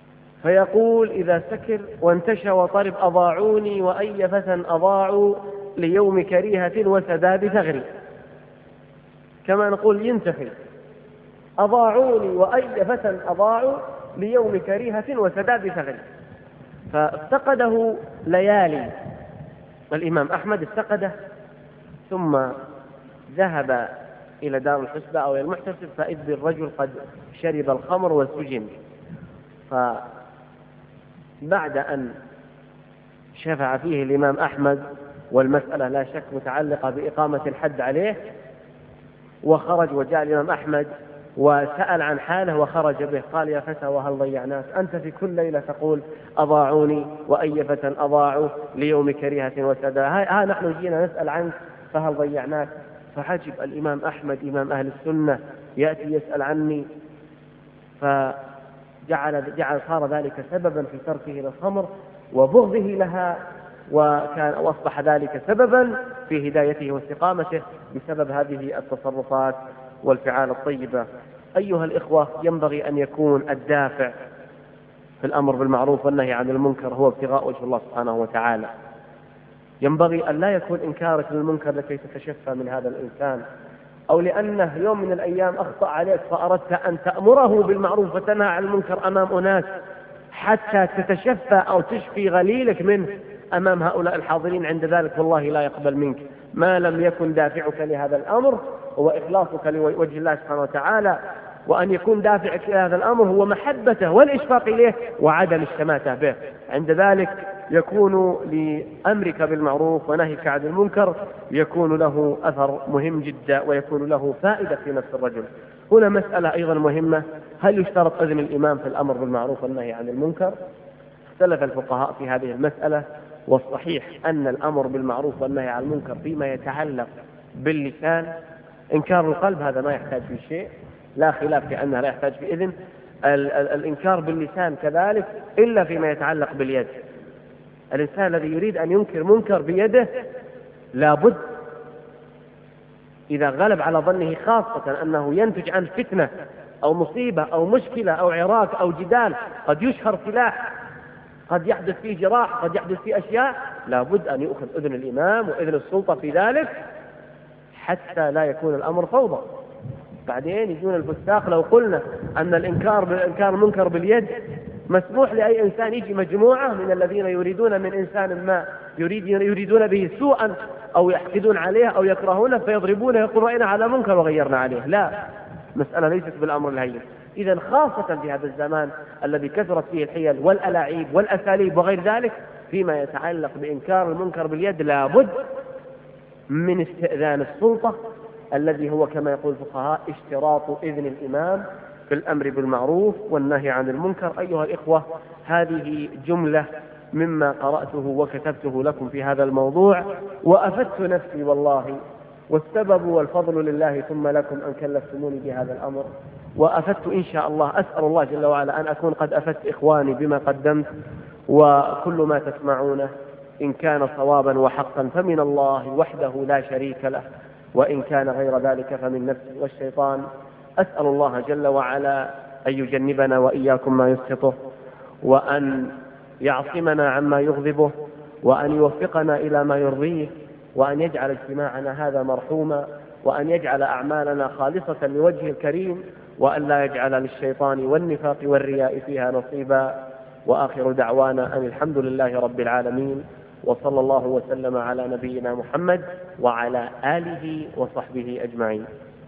فيقول: إذا سكر وانتشى وطرب أضاعوني وأي فتى أضاعوا ليوم كريهة وسداد ثغري، كما نقول ينتفي. أضاعوني وأي فتى أضاعوا ليوم كريهة وسداد ثغري. فافتقده ليالي الإمام أحمد، افتقده، ثم ذهب إلى دار الحسبة أو إلى المحتسب، فإذ بالرجل قد شرب الخمر وسجن. فبعد أن شفع فيه الإمام أحمد، والمسألة لا شك متعلقة بإقامة الحد عليه، وخرج وجاء الإمام أحمد وسأل عن حاله وخرج به، قال: يا فتى وهل ضيعناك؟ أنت في كل ليلة تقول أضاعوني وأي فتى أضاعوا ليوم كريهة وسدا، ها نحن جينا نسأل عنك فهل ضيعناك؟ فحجب الإمام أحمد إمام أهل السنة يأتي يسأل عني، فجعل صار ذلك سببا في تركه للخمر وبغضه لها، وأصبح ذلك سببا في هدايته واستقامته بسبب هذه التصرفات والفعال الطيبة. أيها الإخوة، ينبغي أن يكون الدافع في الأمر بالمعروف والنهي عن المنكر هو ابتغاء وجه الله سبحانه وتعالى. ينبغي أن لا يكون إنكارك للمنكر لكي تتشفى من هذا الإنسان، أو لأنه يوم من الأيام أخطأ عليك فأردت أن تأمره بالمعروف وتنهى عن المنكر أمام أناس حتى تتشفى أو تشفي غليلك منه أمام هؤلاء الحاضرين. عند ذلك والله لا يقبل منك ما لم يكن دافعك لهذا الأمر هو إخلاصك لوجه الله سبحانه وتعالى، وأن يكون دافعك لهذا الأمر هو محبته والإشفاق إليه وعدم الشماتة به. عند ذلك يكون لأمرك بالمعروف ونهيك عن المنكر يكون له أثر مهم جدا، ويكون له فائدة في نفس الرجل. هنا مسألة أيضا مهمة: هل يشترط إذن الإمام في الأمر بالمعروف والنهي عن المنكر؟ اختلف الفقهاء في هذه المسألة، والصحيح أن الأمر بالمعروف والنهي عن المنكر فيما يتعلق باللسان، إنكار القلب هذا ما يحتاج في شيء، لا خلاف في أنه لا يحتاج في إذن. الإنكار باللسان كذلك، إلا فيما يتعلق باليد. الإنسان الذي يريد أن ينكر منكر بيده لابد إذا غلب على ظنه خاصة أنه ينتج عن فتنة أو مصيبة أو مشكلة أو عراك أو جدال، قد يشهر سلاح، قد يحدث فيه جراح، قد يحدث فيه أشياء، لابد أن يؤخذ إذن الإمام وإذن السلطة في ذلك حتى لا يكون الأمر فوضى. بعدين يجون الفساق لو قلنا أن الإنكار المنكر باليد مسموح لأي إنسان، يجي مجموعة من الذين يريدون من إنسان ما يريدون به سوءا أو يحقدون عليه أو يكرهونه فيضربونه يقول رأينا على منكر وغيرنا عليه. لا، مسألة ليست بالأمر الهين. إذن خاصة في هذا الزمان الذي كثرت فيه الحيل والألاعيب والأساليب وغير ذلك، فيما يتعلق بإنكار المنكر باليد لابد من استئذان السلطة، الذي هو كما يقول الفقهاء اشتراط إذن الإمام في الأمر بالمعروف والنهي عن المنكر. أيها الإخوة، هذه جملة مما قرأته وكتبته لكم في هذا الموضوع، وأفدت نفسي والله، والسبب والفضل لله ثم لكم أن كلفتموني بهذا الأمر، وأفدت إن شاء الله. أسأل الله جل وعلا أن أكون قد أفدت إخواني بما قدمت، وكل ما تسمعونه إن كان صوابا وحقا فمن الله وحده لا شريك له، وإن كان غير ذلك فمن نفسه والشيطان. أسأل الله جل وعلا أن يجنبنا وإياكم ما يسخطه، وأن يعصمنا عما يغضبه، وأن يوفقنا إلى ما يرضيه، وأن يجعل اجتماعنا هذا مرحوما، وأن يجعل أعمالنا خالصة لوجهه الكريم، وأن لا يجعل للشيطان والنفاق والرياء فيها نصيبا. وآخر دعوانا أن الحمد لله رب العالمين، وصلى الله وسلم على نبينا محمد وعلى آله وصحبه أجمعين.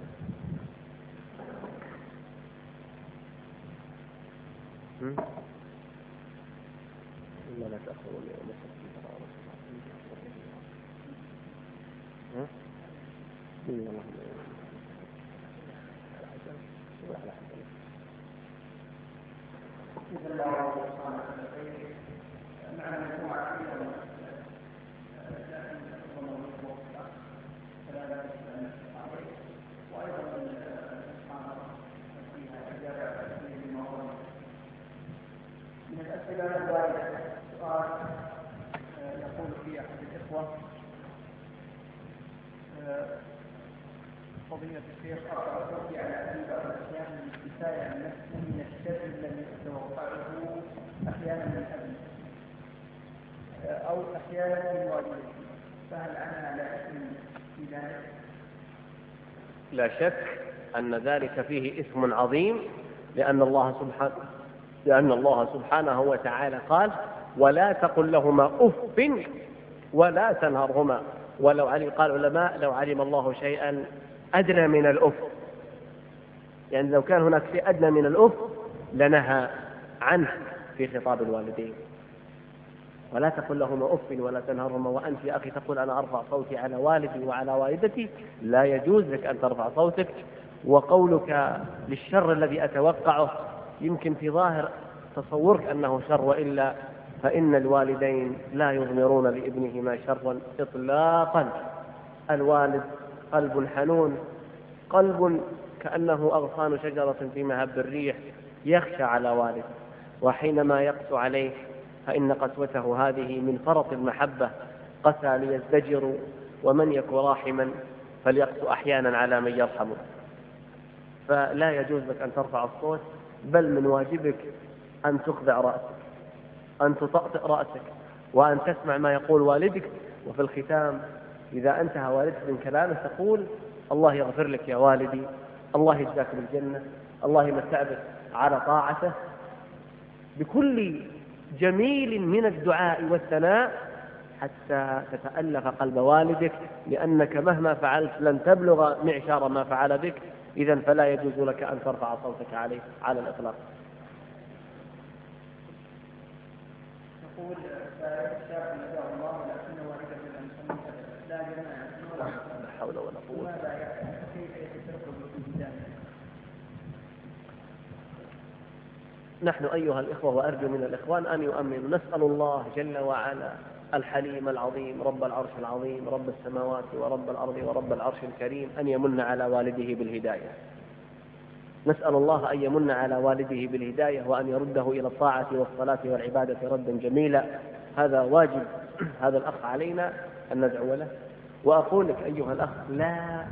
من الأسئلة الواردة سؤال يقول في أحد الإخوة: فضيلة الشيخ، أقرأ صوتي على أديب الأشياء من الكفاية عن نفسه من الشر الذي أتوقعه أحيانا من أبي أو أحيانا من والدتي، فهل أنا لا أثم في ذلك؟ لا شك أن ذلك فيه إثم عظيم، لأن الله سبحانه وتعالى قال: ولا تقل لهما أف ولا تنهرهما. قال العلماء: لو علم الله شيئا أدنى من الأف، يعني لو كان هناك شيء أدنى من الأف لنهى عنه في خطاب الوالدين. ولا تقل لهما أف ولا تنهرهما، وأنت يا أخي تقول أنا أرفع صوتي على والدي وعلى والدتي، لا يجوز لك أن ترفع صوتك. وقولك للشر الذي أتوقعه يمكن في ظاهر تصورك أنه شر، وإلا فإن الوالدين لا يضمرون لابنهما شرا إطلاقا. الوالد قلب حنون، قلب كأنه أغصان شجرة في مهب الريح، يخشى على والده، وحينما يقسو عليه فإن قسوته هذه من فرط المحبة، قسى ليزدجر، ومن يك راحما فليقسو أحيانا على من يرحمه. فلا يجوز لك أن ترفع الصوت، بل من واجبك أن تخضع رأسك، أن تطأطئ رأسك، وأن تسمع ما يقول والدك. وفي الختام إذا انتهى والدك من كلامه تقول: الله يغفر لك يا والدي، الله يجزاك بالجنة، الله يمتعك على طاعته، بكل جميل من الدعاء والثناء، حتى تتألف قلب والدك، لأنك مهما فعلت لن تبلغ معشار ما فعل بك. إذن فلا يجوز لك أن ترفع صوتك عليه على الإطلاق. يقول: فالشاب ندعو الله لكن والده لم يصلي لا جماعة لا حول ولا قوة. ماذا يفعل؟ كيف يتركه في ذلك؟ نحن أيها الإخوة، وأرجو من الإخوان أن يؤمنوا، نسأل الله جل وعلا الحليم العظيم رب العرش العظيم رب السماوات ورب الأرض ورب العرش الكريم أن يمن على والده بالهداية. نسأل الله أن يمن على والده بالهداية، وأن يرده إلى الطاعة والصلاة والعبادة ردا جميلا. هذا واجب هذا الأخ علينا أن ندعو له. وأقول لك أيها الأخ: لا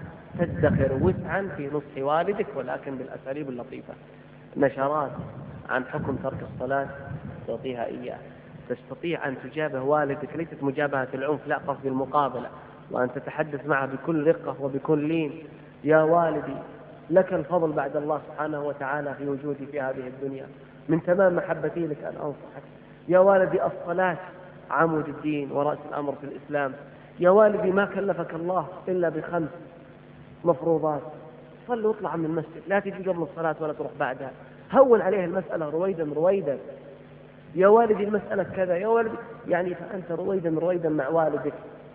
تدخر وسعا في نصح والدك، ولكن بالأساليب اللطيفة. نشرات عن حكم ترك الصلاة تعطيها إياه، تستطيع أن تجابه والدك، ليست مجابهة العنف، لا، قصد المقابلة، وأن تتحدث معه بكل رقة وبكل لين: يا والدي، لك الفضل بعد الله سبحانه وتعالى في وجودي في هذه الدنيا، من تمام محبتي لك أن أنصحك. يا والدي، الصلاة عمود الدين ورأس الأمر في الإسلام. يا والدي، ما كلفك الله إلا ب5 مفروضات، صل واطلع من المسجد، لا تجي قبل الصلاة ولا تروح بعدها، هون عليه المسألة رويدا رويدا. يا والدي، المسألة كذا، يا والدي، يعني فأنت رويدا رويدا مع والدك.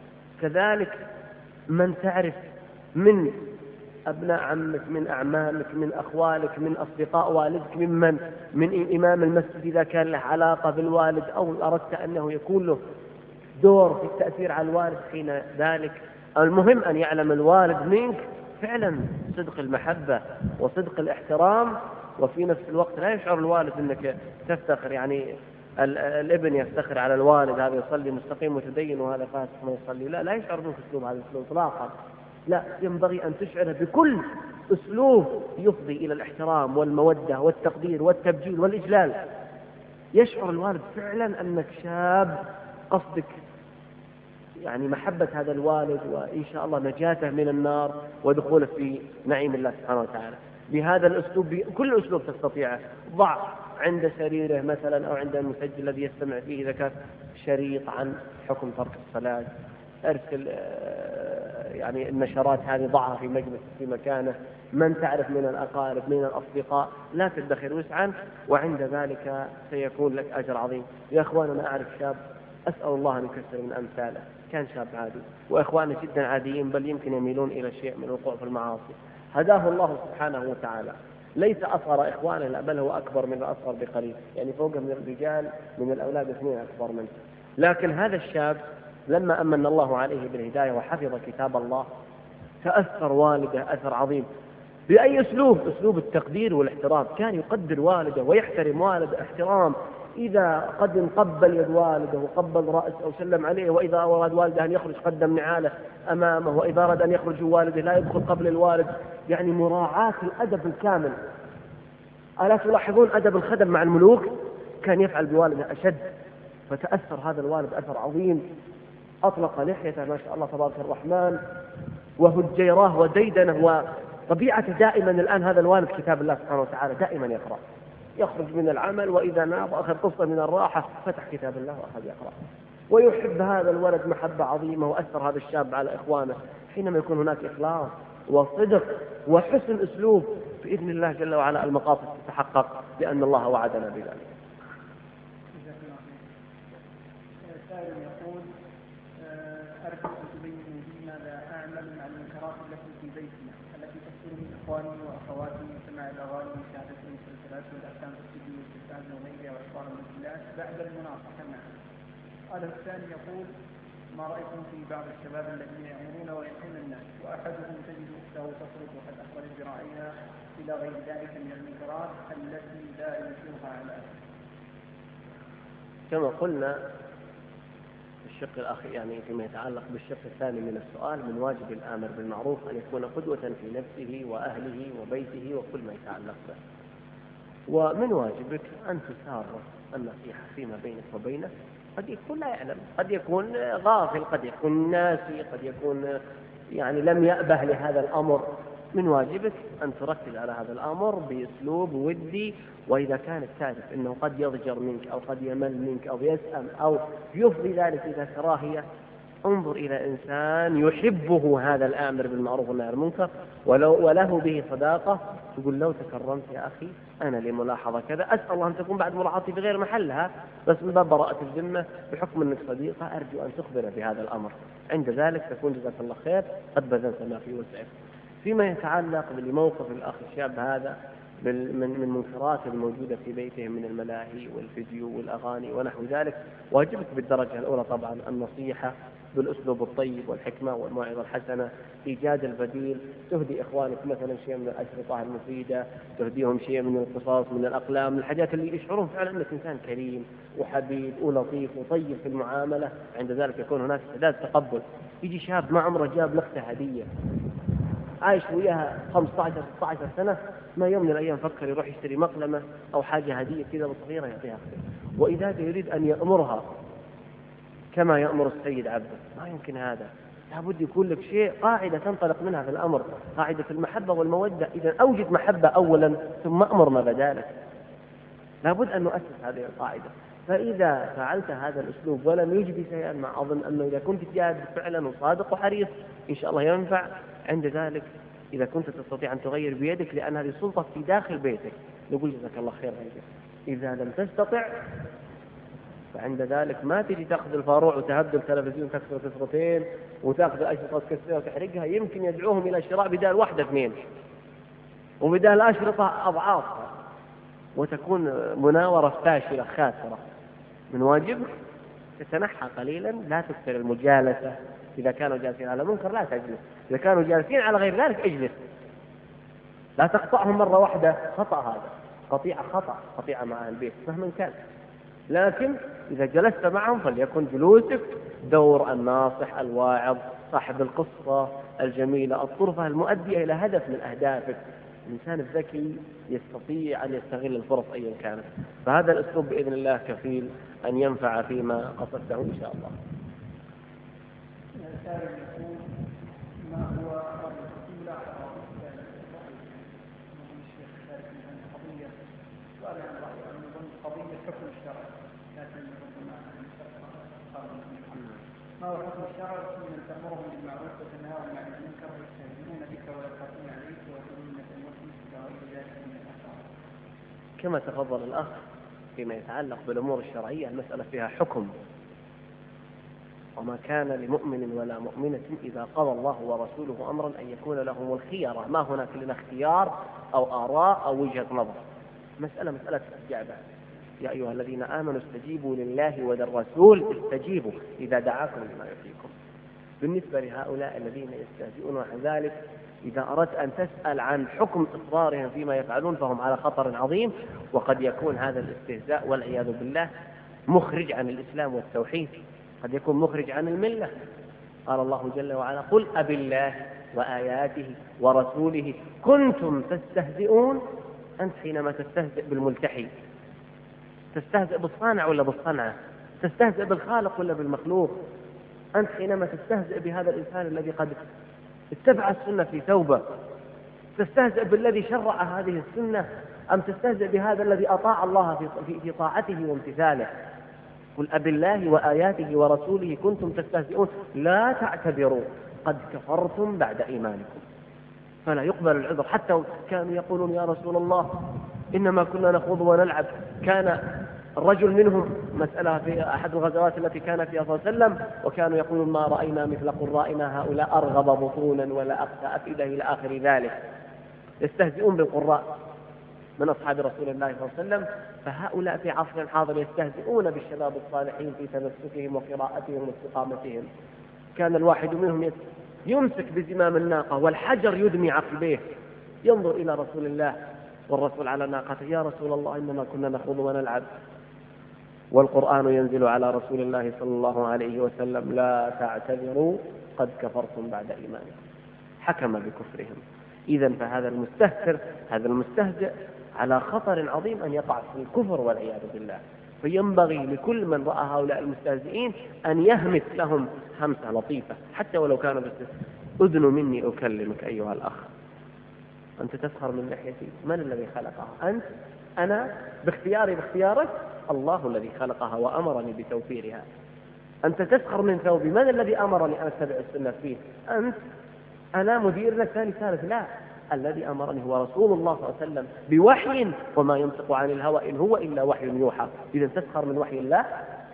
كذلك من تعرف من أبناء عمك، من أعمامك، من أخوالك، من أصدقاء والدك، من إمام المسجد إذا كان له علاقة بالوالد، أو أردت أنه يكون له دور في التأثير على الوالد حين ذلك. المهم أن يعلم الوالد منك فعلا صدق المحبة وصدق الاحترام، وفي نفس الوقت لا يشعر الوالد أنك تفتخر. يعني الابن يفتخر على الوالد: هذا يصلي مستقيم متدين وهذا فاسق ما يصلي. لا يشعر منك أسلوب هذا الأسلوب إطلاقا. لا، ينبغي أن تشعر بكل أسلوب يفضي إلى الاحترام والمودة والتقدير والتبجيل والإجلال. يشعر الوالد فعلا أنك شاب قصدك يعني محبة هذا الوالد، وإن شاء الله نجاته من النار ودخوله في نعيم الله سبحانه وتعالى. بهذا الأسلوب، بكل أسلوب تستطيعه. ضع عند سريره مثلا أو عند المسجل الذي يستمع فيه إذا كان شريط عن حكم ترك الصلاة، أرسل يعني النشرات هذه، ضعها في مجلس في مكانه. من تعرف من الأقارب من الأصدقاء، لا تدخر وسعا، وعند ذلك سيكون لك أجر عظيم. يا أخوان، أنا أعرف شاب أسأل الله أن يكثر من أمثاله، كان شاب عادي، وإخوانه جدا عاديين، بل يمكن يميلون إلى شيء من الوقوع في المعاصي. هداه الله سبحانه وتعالى، ليس أصغر إخوانه، لا، بل هو أكبر من الأصغر بقليل، يعني فوق من الرجال من الأولاد 2 أكبر منه. لكن هذا الشاب لما أمن الله عليه بالهداية وحفظ كتاب الله، تأثر والده أثر عظيم. بأي أسلوب التقدير والاحترام. كان يقدر والده ويحترم والده احترام. إذا قد قبل يد والده وقبل رأسه أو سلم عليه، وإذا أراد والده أن يخرج قدم نعاله أمامه، وإذا أراد أن يخرج والده لا يدخل قبل الوالد. يعني مراعاة الأدب الكامل. ألا تلاحظون أدب الخدم مع الملوك؟ كان يفعل بوالده أشد. فتأثر هذا الوالد أثر عظيم، أطلق لحيته ما شاء الله تبارك الرحمن وهجيراه وديدنه، وطبيعته دائما الآن هذا الوالد كتاب الله سبحانه وتعالى دائما يقرأ، يخرج من العمل وإذا نام وأخذ قصة من الراحة فتح كتاب الله وأخذ يقرأ، ويحب هذا الولد محبة عظيمة، وأثر هذا الشاب على إخوانه. حينما يكون هناك إخلاص وصدق وحسن أسلوب بإذن الله جل وعلا المقاصد تتحقق، لأن الله وعدنا بذلك. سائل يقول: أرجو أن تبينوا لي ماذا أعمل مع المنكرات التي في بيتنا التي تصدر من إخواني وأخواتي من سماع الأغاني ومشاهدة المسلسلات والأفلام في الفيديو والتلفاز وغيرها وإحضار المنزلات بعد المناصحة معها. هذا الثاني يقول: ما رأيكم في بعض الشباب الذين يأمرون وينهون الناس، وأحدهم تجد أخته تخرج وقد أخرجت ذراعيها إلى غير ذلك من المنكرات التي لا ينكرها على أحد. كما قلنا الشق الأخير، يعني فيما يتعلق بالشق الثاني من السؤال، من واجب الآمر بالمعروف أن يكون قدوة في نفسه وأهله وبيته وكل ما يتعلق به، ومن واجبك أن تسار النصيحة فيما بينك وبينه. قد يكون لا يعلم، قد يكون غافل، قد يكون ناسي، قد يكون يعني لم يأبه لهذا الأمر. من واجبك أن تركز على هذا الأمر بأسلوب ودي، وإذا كانت تعرف أنه قد يضجر منك أو قد يمل منك أو يسأم أو يفضي ذلك إلى كراهية، انظر إلى إنسان يحبه هذا الآمر بالمعروف والنهي عن المنكر وله به صداقة، تقول: لو تكرمت يا أخي أنا لملاحظة كذا، أسأل الله أن تكون بعد ملاحظتي في غير محلها، بس من باب براءة الذمة بحكم أنك صديقة، أرجو أن تخبر بهذا الأمر. عند ذلك تكون جزاك الله خير قد بذلت ما في وسعك. فيما يتعلق بموقف الأخ الشاب هذا من المنكرات الموجودة في بيته من الملاهي والفيديو والأغاني ونحو ذلك، واجبك بالدرجة الأولى طبعا النصيحة بالأسلوب الطيب والحكمة والموعظة الحسنة، إيجاد البديل، تهدي إخوانك مثلا شيء من الأشرطة المفيدة، تهديهم شيء من القصص من الأقلام، من الحاجات اللي يشعرون فعلا أنك إنسان كريم وحبيب ولطيف وطيب في المعاملة. عند ذلك يكون هناك استعداد تقبل. يجي شاب ما عمره جاب لقطة هدية، عايش وياها 15-16 سنة، ما يوم من الأيام فكر يروح يشتري مقلمة أو حاجة هدية كذا صغيرة يعطيها، وإذا يريد أن يأمرها كما يأمر السيد عبده، ما يمكن هذا. لابد يكون لك شيء قاعدة تنطلق منها في الأمر، قاعدة المحبة والمودة. إذا أوجد محبة أولا ثم أمر ما بدالك، لابد أن نؤسس هذه القاعدة. فإذا فعلت هذا الأسلوب ولم يجدي شيئا، ما أظن أنه إذا كنت جاد فعلا وصادق وحريص إن شاء الله ينفع. عند ذلك إذا كنت تستطيع أن تغير بيدك، لأن هذه سلطة في داخل بيتك، نقول جزاك الله خير هيك. إذا لم تستطع فعند ذلك ما تجي تأخذ الفاروع وتهدد التلفزيون تكسر كسرتين وتأخذ الأشرطة تكسرها وتحرقها، يمكن يدعوهم إلى شراء بدال واحدة 2 وبدال الأشرطة أضعافها، وتكون مناورة فاشلة خاسرة. من واجبك تتنحى قليلا، لا تكثر المجالسة. إذا كانوا جالسين على منكر لا تجلس، إذا كانوا جالسين على غير ذلك اجلس، لا تقطعهم مرة واحدة. خطأ هذا، قطيعة خطأ، قطيعة مع أهل البيت مهما كان. لكن إذا جلست معهم فليكن جلوسك دور الناصح الواعظ صاحب القصة الجميلة الطرفة المؤدية إلى هدف من أهدافك. الإنسان الذكي يستطيع أن يستغل الفرص أيا كانت، فهذا الأسلوب بإذن الله كفيل أن ينفع فيما قصدته إن شاء الله. ما هو قضية حكم الشرع، لكن ما هو حكم الشرع من تأمرهم بالمعروف وتنهاهم عن المنكر ويستهزئون بك ويخافون عليك ويقولون انك المسلم وغير ذلك من الأخطاء؟ كما تفضل الأخ فيما يتعلق بالأمور الشرعية، المسألة فيها حكم، وما كان لمؤمن ولا مؤمنة إذا قضى الله ورسوله أمرا أن يكون لهم الخيرة، ما هناك لنا اختيار أو آراء أو وجهة نظر. مسألة استجابة. يا أيها الذين آمنوا استجيبوا لله وللرسول استجيبوا إذا دعاكم لما يحييكم. بالنسبة لهؤلاء الذين يستهزئون عن ذلك، إذا أردت أن تسأل عن حكم إصرارهم فيما يفعلون فهم على خطر عظيم، وقد يكون هذا الاستهزاء والعياذ بالله مخرج عن الإسلام والتوحيد، قد يكون مخرج عن الملة. قال الله جل وعلا: قل أبالله وآياته ورسوله كنتم تستهزئون. أنت حينما تستهزئ بالملتحي تستهزئ بالصانع ولا بالصنعة؟ تستهزئ بالخالق ولا بالمخلوق؟ أنت حينما تستهزئ بهذا الإنسان الذي قد اتبع السنة في ثوبه، تستهزئ بالذي شرع هذه السنة، أم تستهزئ بهذا الذي أطاع الله في طاعته وامتثاله؟ قل أبالله وآياته ورسوله كنتم تستهزئون لا تعتذروا قد كفرتم بعد إيمانكم. فلا يقبل العذر. حتى كانوا يقولون يا رسول الله إنما كنا نخوض ونلعب. كان الرجل منهم مسألة في أحد الغزوات التي كان فيها صلى الله عليه وسلم، وكانوا يقولون ما رأينا مثل قرائنا هؤلاء أرغب بطونا ولا أقسى أفئدة إلى آخر ذلك. يستهزئون بالقراء من أصحاب رسول الله صلى الله عليه وسلم. فهؤلاء في عصر الحاضر يستهزئون بالشباب الصالحين في تمسكهم وقراءتهم واستقامتهم. كان الواحد منهم يمسك بزمام الناقة والحجر يدمي عقبيه، ينظر إلى رسول الله والرسول على ناقته، يا رسول الله إنما كنا نخوض ونلعب، والقرآن ينزل على رسول الله صلى الله عليه وسلم لا تعتذروا قد كفرتم بعد إيمانكم. حكم بكفرهم. إذن فهذا المستهتر، هذا المستهزئ على خطر عظيم أن يقع في الكفر والعياذ بالله. فينبغي لكل من رأى هؤلاء المستهزئين أن يهمس لهم همسة لطيفة حتى ولو كانوا أذن مني أكلمك أيها الأخ، أنت تسخر من لحيتي، من الذي خلقها؟ أنت؟ أنا باختياري باختيارك؟ الله الذي خلقها وأمرني بتوفيرها. أنت تسخر من ثوبي، من الذي أمرني أن أتبع السنة فيه؟ أنت؟ أنا مديرنا الثاني ثالث؟ لا، الذي أمرني هو رسول الله صلى الله عليه وسلم بوحي، وما ينطق عن الهوى إن هو إلا وحي يوحى. إذا تسخر من وحي الله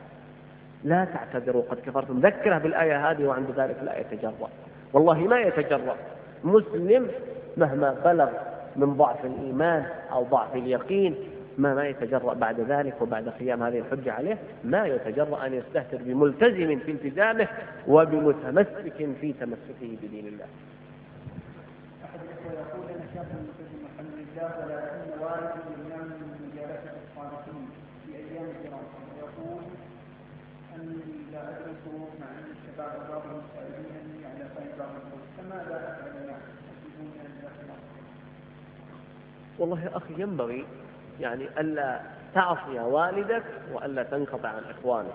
لا تعتذروا قد كفرتم. ذكره بالآية هذه وعند ذلك لا يتجرأ، والله ما يتجرأ مسلم مهما بلغ من ضعف الإيمان أو ضعف اليقين، ما يتجرأ بعد ذلك وبعد قيام هذه الحجة عليه، ما يتجرأ أن يستهتر بملتزم في التزامه وبمتمسك في تمسكه بدين الله. أحد الأخوة يقول أنا شاب ملتزم الحمد لله، ولكن والدي يمنعني من مجالسة الصالحين في أيام الدراسة، ويقول أني لا أدرس مع أن الشباب بعضهم يساعدونني على فهم بعض الدروس، فماذا أفعل معه؟ أفيدوني عن الأخلاق. والله يا أخي ينبغي يعني ألا تعصي والدك وألا تنقطع عن إخوانك،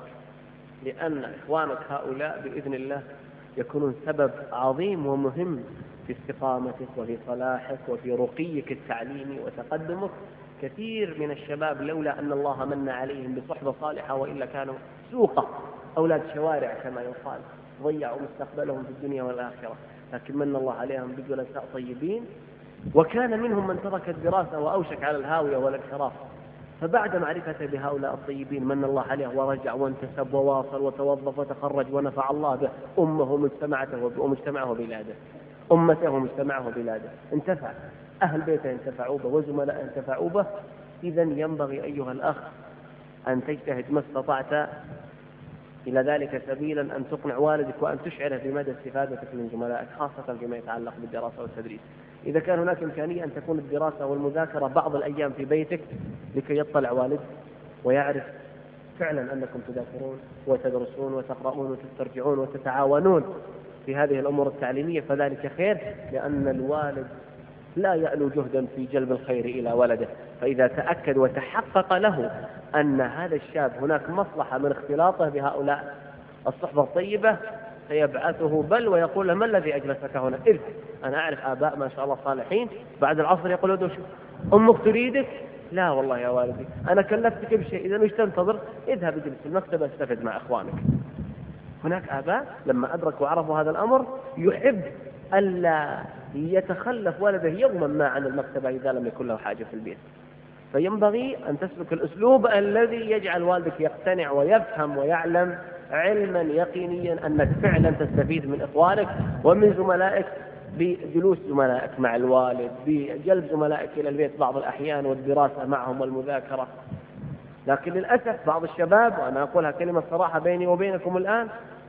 لأن إخوانك هؤلاء بإذن الله يكونون سبب عظيم ومهم في استقامتك وفي صلاحك وفي رقيك التعليمي وتقدمك. كثير من الشباب لولا أن الله من عليهم بصحبة صالحة وإلا كانوا سوقة أولاد شوارع كما يقال، ضيعوا مستقبلهم في الدنيا والآخرة، لكن من الله عليهم بجلساء طيبين. وكان منهم من ترك الدراسة وأوشك على الهاوية والانحراف، فبعد معرفته بهؤلاء الطيبين من الله عليه ورجع وانتسب وواصل وتوظف وتخرج ونفع الله به أمه ومجتمعه وبلاده، أمته ومجتمعه وبلاده، انتفع، أهل بيته انتفعوا به وزملاء انتفعوا به. إذن ينبغي أيها الأخ أن تجتهد ما استطعت إلى ذلك سبيلا، أن تقنع والدك وأن تشعره بمدى استفادتك من زملائك، خاصة فيما يتعلق بالدراسة والتدريس. إذا كان هناك إمكانية أن تكون الدراسة والمذاكرة بعض الأيام في بيتك لكي يطلع والدك ويعرف فعلا أنكم تذاكرون وتدرسون وتقرؤون وتسترجعون وتتعاونون في هذه الأمور التعليمية، فذلك خير، لأن الوالد لا يألو جهدا في جلب الخير إلى ولده. فإذا تأكد وتحقق له أن هذا الشاب هناك مصلحة من اختلاطه بهؤلاء الصحبة الطيبة سيبعثه بل ويقول له ما الذي أجلسك هنا؟ إذ أنا أعرف آباء ما شاء الله صالحين بعد العصر يقولوا له شو أمك تريدك؟ لا والله يا والدي أنا كلفتك بشيء، إذا مش تنتظر اذهب اجلس في المكتبة استفد مع إخوانك. هناك آباء لما أدركوا وعرفوا هذا الأمر يحب ألا يتخلف ولده يوما ما عن المكتبة إذا لم يكن له حاجة في البيت. فينبغي أن تسلك الأسلوب الذي يجعل والدك يقتنع ويفهم ويعلم علما يقينيا أنك فعلا تستفيد من إخوانك ومن زملائك، بجلوس زملائك مع الوالد، بجلب زملائك إلى البيت بعض الأحيان والدراسة معهم والمذاكرة. لكن للأسف بعض الشباب، وأنا أقولها كلمة صراحة بيني وبينكم الآن،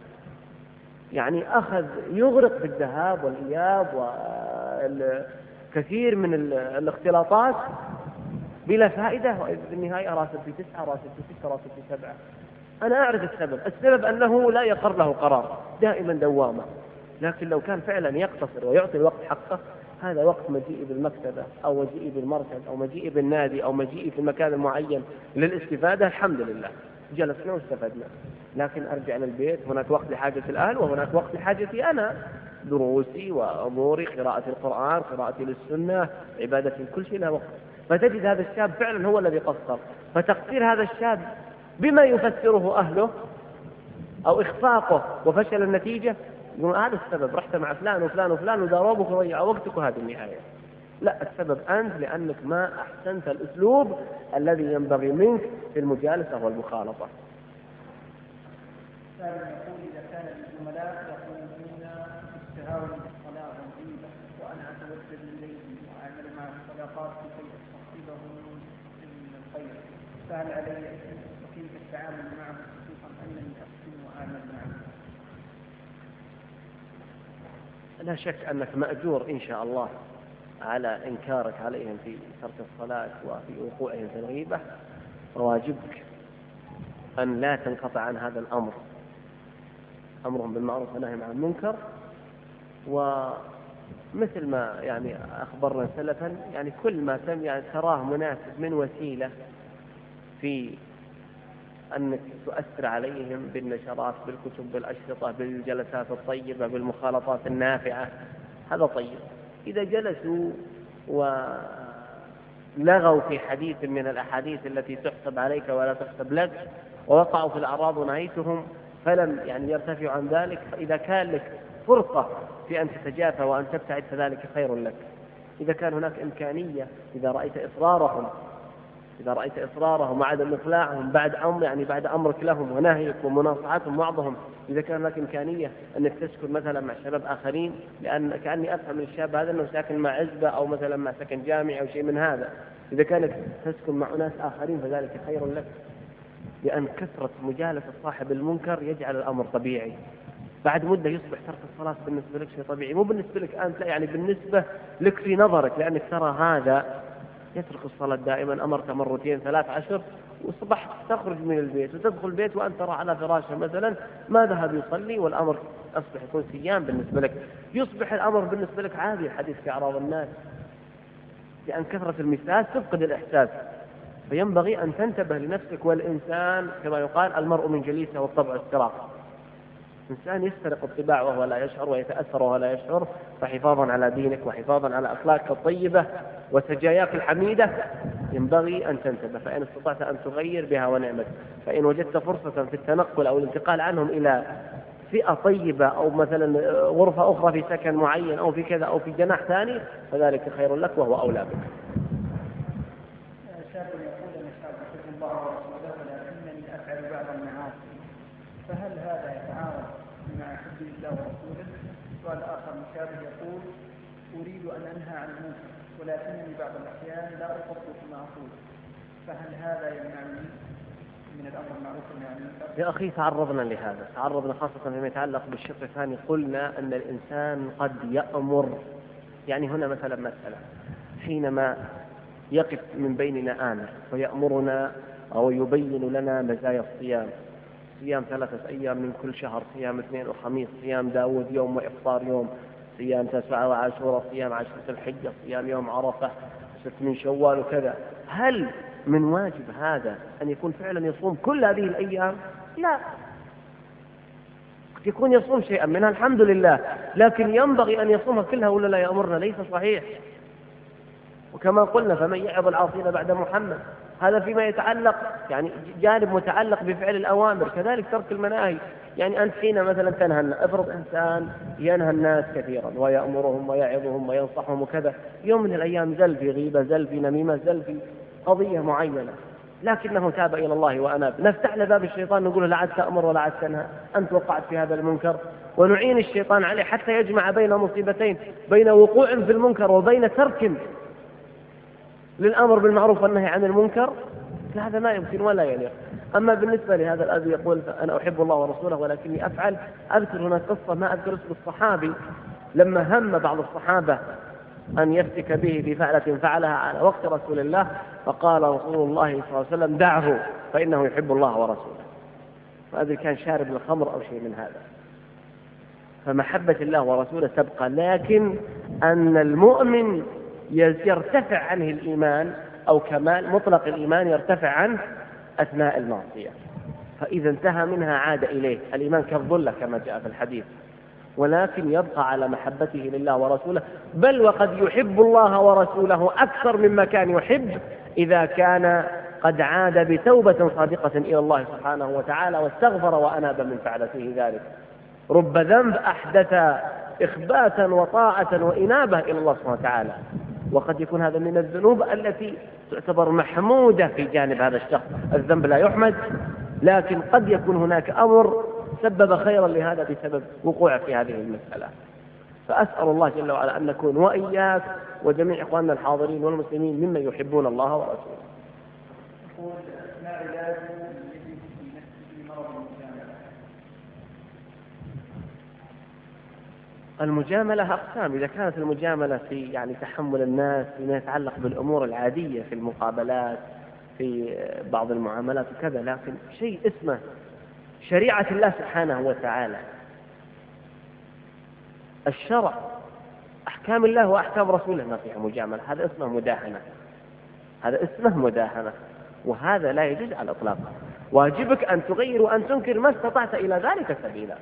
يعني أخذ يغرق في الذهاب والإياب وكثير من الاختلاطات بلا فائدة، وفي النهاية راسب في 9 راسب في 6 راسب في 7. أنا أعرف السبب أنه لا يقر له قرار، دائما دوامة. لكن لو كان فعلا يقتصر ويعطي الوقت حقه، هذا وقت مجيئي بالمكتبة أو مجيئي بالمركز أو مجيئي بالنادي أو مجيئي في المكان المعين للاستفادة، الحمد لله جلسنا واستفدنا. لكن أرجع للبيت، هناك وقت لحاجة الأهل وهناك وقت لحاجتي أنا، دروسي وأموري، قراءة القرآن، قراءتي للسنة، عبادتي، كل شيء له وقت. فتجد هذا الشاب فعلا هو الذي قصر. فتقصير هذا الشاب بما يفسره أهله أو إخفاقه وفشل النتيجة، يقول هذا السبب، رحت مع فلان وفلان وفلان وضربوك وضيعوا وقتك وهذه النهاية. لا، السبب أنت، لأنك ما أحسنت الأسلوب الذي ينبغي منك في المجالسة والمخالطة. يقول إذا كان الزملاء يقومون بالتهاون بالصلاة والغيبة وأنا أتودد إليهم وأعمل معهم صداقات لكي أستقطبهم من الخير، فهل علي كيف التعامل معهم خصوصا أنني أحسن وأعمل معهم؟ لا شك أنك مأجور إن شاء الله على إنكارك عليهم في ترك الصلاة وفي وقوعهم في الغيبة، وواجبك أن لا تنقطع عن هذا الأمر، أمرهم بالمعروف ونهي عن المنكر. ومثل ما يعني أخبرنا سلفا، يعني كل ما تراه مناسب من وسيلة في أنك تؤثر عليهم بالنشرات، بالكتب، بالأشرطة، بالجلسات الطيبة، بالمخالطات النافعة، هذا طيب. إذا جلسوا ولغوا في حديث من الأحاديث التي تحسب عليك ولا تحسب لك، ووقعوا في الأعراض ونهيتهم فلم يرتفعوا عن ذلك، فإذا كان لك فرصة في أن تتجافى وأن تبتعد فذلك خير لك. إذا كان هناك إمكانية، إذا رأيت إصرارهم وعدم إقلاعهم بعد أمرك لهم ونهيك ومناصحتهم بعضهم، إذا كان هناك إمكانية أنك تسكن مثلا مع شباب آخرين، لأن كأني أفهم من الشاب هذا أنه ساكن مع عزبة أو مثلا مع سكن جامعي أو شيء من هذا، إذا كانك تسكن مع ناس آخرين فذلك خير لك، لأن كثرة مجالسة صاحب المنكر يجعل الأمر طبيعي. بعد مدة يصبح ترك الصلاة بالنسبة لك شيء طبيعي، مو بالنسبة لك أنت، لا، يعني بالنسبة لك في نظرك، لأنك ترى هذا يترك الصلاة دائما، أمرك مرتين 13 وصبحت تخرج من البيت وتدخل البيت وأنت ترى على فراشه مثلا ما ذهب يصلي، والأمر أصبح يكون سيان بالنسبة لك، يصبح الأمر بالنسبة لك عادي، الحديث في أعراض الناس، لأن كثرة المساس تفقد الإحساس. فينبغي أن تنتبه لنفسك، والإنسان كما يقال المرء من جليسه والطبع استراق، إنسان يسترق الطباع وهو لا يشعر ويتأثر وهو لا يشعر. فحفاظا على دينك وحفاظا على أخلاقك الطيبة وسجاياك الحميدة ينبغي أن تنتبه، فإن استطعت أن تغير بها ونعمت، فإن وجدت فرصة في التنقل أو الانتقال عنهم إلى فئة طيبة أو مثلا غرفة أخرى في سكن معين أو في كذا أو في جناح ثاني فذلك خير لك وهو أولى بك. شاب يقول أنا شاب أحب الله ورسوله ولكنني أفعل بعض المعاصي، فهل هذا يتعارض مع حب الله ورسوله؟ سؤال آخر مشابه يقول أريد أن أنهى عن المنكر ولكنني بعض الأحيان لا أطبق ما أقول، فهل هذا يمنعني من الأمر المعروف والنهي عن المنكر؟ يا أخي تعرضنا خاصة فيما يتعلق بالشق الثاني، قلنا أن الإنسان قد يأمر، يعني هنا مثلا مسألة حينما يقف من بيننا آمر ويأمرنا أو يبين لنا مزايا الصيام، صيام 3 أيام من كل شهر، صيام 2 وخميس، صيام داود يوم وإفطار يوم، صيام 9 وعاشوراء، صيام 10 الحجة، صيام يوم عرفة، 6 من شوال وكذا، هل من واجب هذا أن يكون فعلا يصوم كل هذه الأيام؟ لا، يكون يصوم شيئا منها الحمد لله، لكن ينبغي أن يصومها كلها ولا لا يأمرنا؟ ليس صحيح. وكما قلنا فمن يعظ العاصين بعد محمد، هذا فيما يتعلق يعني جانب متعلق بفعل الأوامر، كذلك ترك المناهي. يعني أنت حين مثلا تنهى، افرض إنسان ينهى الناس كثيرا ويأمرهم ويعظهم وينصحهم وكذا، يوم من الأيام زل في غيبة، زل في نميمة، زل في قضية معينة، لكنه تاب إلى الله وأناب، نفتح له باب الشيطان نقول لا عاد تأمر ولا عاد تنهى، أنت وقعت في هذا المنكر، ونعين الشيطان عليه حتى يجمع بين مصيبتين، بين وقوع في المنكر وبين ترك للأمر بالمعروف والنهي عن المنكر. هذا ما يمكن ولا يليق. أما بالنسبة لهذا الأبي يقول أنا أحب الله ورسوله ولكني أفعل، أذكر هنا قصة ما أذكر اسم الصحابي، لما هم بعض الصحابة أن يفتك به بفعلة فعلها على وقت رسول الله، فقال رسول الله صلى الله عليه وسلم دعه فإنه يحب الله ورسوله. وهذا كان شارب الخمر أو شيء من هذا. فمحبة الله ورسوله تبقى، لكن أن المؤمن يرتفع عنه الإيمان أو كمال مطلق الإيمان يرتفع عنه أثناء المعصية. فإذا انتهى منها عاد إليه. الإيمان كالظلة كما جاء في الحديث، ولكن يبقى على محبته لله ورسوله، بل وقد يحب الله ورسوله أكثر مما كان يحب إذا كان قد عاد بتوبة صادقة إلى الله سبحانه وتعالى واستغفر وأناب من فعلته ذلك. رب ذنب أحدث إخباتا وطاعة وإنابة إلى الله سبحانه وتعالى، وقد يكون هذا من الذنوب التي تعتبر محمودة في جانب هذا الشخص. الذنب لا يحمد، لكن قد يكون هناك أمر سبب خيرا لهذا بسبب وقوع في هذه المسألة. فأسأل الله جل وعلا أن نكون وإياك وجميع إخواننا الحاضرين والمسلمين ممن يحبون الله ورسوله. ما علاج الذي في نفسه مرض المجاملة؟ المجاملة أقسام. إذا كانت المجاملة في تحمل الناس فيما يتعلق بالأمور العادية في المقابلات في بعض المعاملات وكذا، لكن شيء اسمه شريعة الله سبحانه وتعالى، الشرع، أحكام الله وأحكام رسوله ما فيها مجاملة، هذا اسمه مداهنة، هذا اسمه مداهنة، وهذا لا يجوز على الإطلاق. واجبك أن تغير وأن تنكر ما استطعت إلى ذلك سبيلا،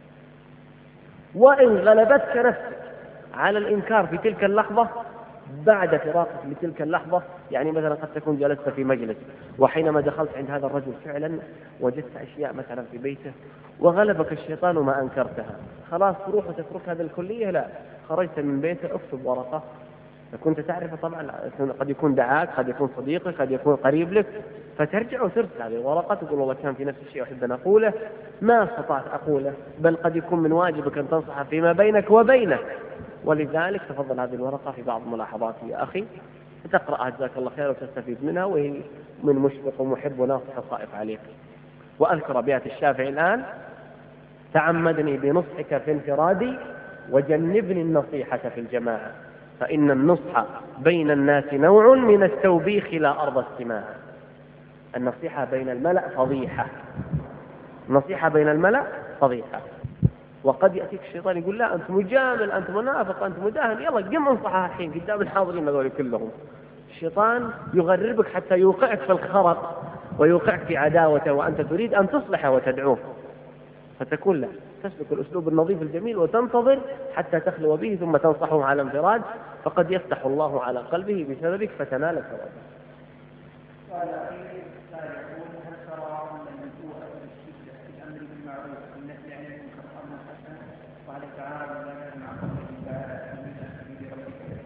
وإن غلبتك نفسك على الإنكار في تلك اللحظة بعد فراقك لتلك اللحظة. مثلا قد تكون جلست في مجلس وحينما دخلت عند هذا الرجل فعلا وجدت أشياء مثلا في بيته وغلبك الشيطان ما أنكرتها، خلاص تروح وتترك هذا الكلية؟ لا، خرجت من بيته اكتب ورقة كنت تعرفه، طبعا قد يكون دعاك، قد يكون صديقك، قد يكون قريب لك، فترجع وترسل هذه الورقة تقول والله كان في نفس الشيء أحب أن أقوله ما استطعت أقوله، بل قد يكون من واجبك أن تنصح فيما بينك وبينه. ولذلك تفضل هذه الورقة في بعض ملاحظاتي يا أخي تقرأها جزاك الله خير وتستفيد منها، وهي من مشفق ومحب وناصح وخائف عليك. وأذكر أبيات الشافعي الآن: تعمدني بنصحك في انفرادي وجنبني النصيحة في الجماعة، فإن النصح بين الناس نوع من التوبيخ لا أرضى استماع. النصيحة بين الملأ فضيحة، النصيحة بين الملأ فضيحة. وقد يأتيك الشيطان يقول لا أنت مجامل، أنت منافق، أنت مداهن، يلا قم انصحها الحين قدام الحاضرين هذول كلهم. الشيطان يغربك حتى يوقعك في الخرق ويوقعك في عداوته وأنت تريد أن تصلحه وتدعوه، فتكون له تسلك الأسلوب النظيف الجميل وتنتظر حتى تخلو به ثم تنصحه على انفراد، فقد يفتح الله على قلبه بسببك فتنال ثوابه. قال أخير لا يقول هل ترى أن النبوة بالشدة في الأمر بالمعروف والنهي عن المنكر أمر حسن؟ قال تعالى لنا مع قوله تعالى من سبيل ربك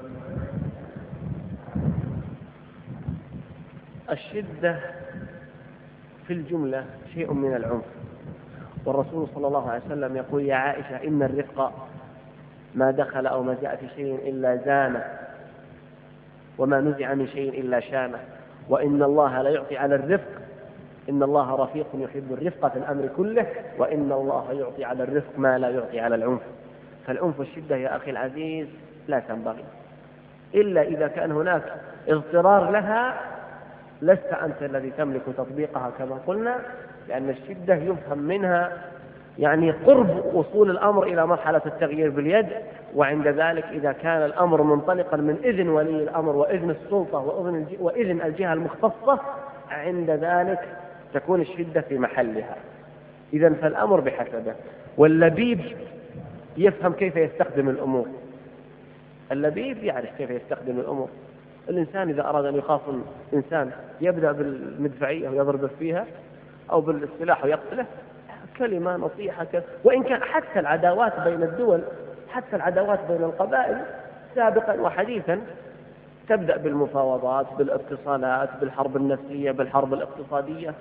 الشدة في الجملة شيء من العنف، والرسول صلى الله عليه وسلم يقول يا عائشة إن الرفق ما دخل أو ما جاء في شيء إلا زانه، وما نزع من شيء إلا شانه، وإن الله لا يعطي على الرفق، إن الله رفيق يحب الرفق في الأمر كله، وإن الله يعطي على الرفق ما لا يعطي على العنف. فالعنف والشدة يا أخي العزيز لا تنبغي إلا إذا كان هناك اضطرار لها، لست أنت الذي تملك تطبيقها كما قلنا، لأن الشدة يفهم منها قرب وصول الأمر إلى مرحلة التغيير باليد، وعند ذلك إذا كان الأمر منطلقا من إذن ولي الأمر وإذن السلطة وإذن الجهة المختصة، عند ذلك تكون الشدة في محلها. إذن فالأمر بحسبه. واللبيب يفهم كيف يستخدم الأمور، اللبيب يعرف كيف يستخدم الأمور. الإنسان إذا أراد أن يخاصم إنسان يبدأ بالمدفعية ويضرب فيها أو بالسلاح ويقتله، كلمة نصيحة وإن كان حتى العداوات بين الدول، حتى العداوات بين القبائل سابقا وحديثا تبدأ بالمفاوضات، بالاتصالات، بالحرب النفسية، بالحرب الاقتصادية.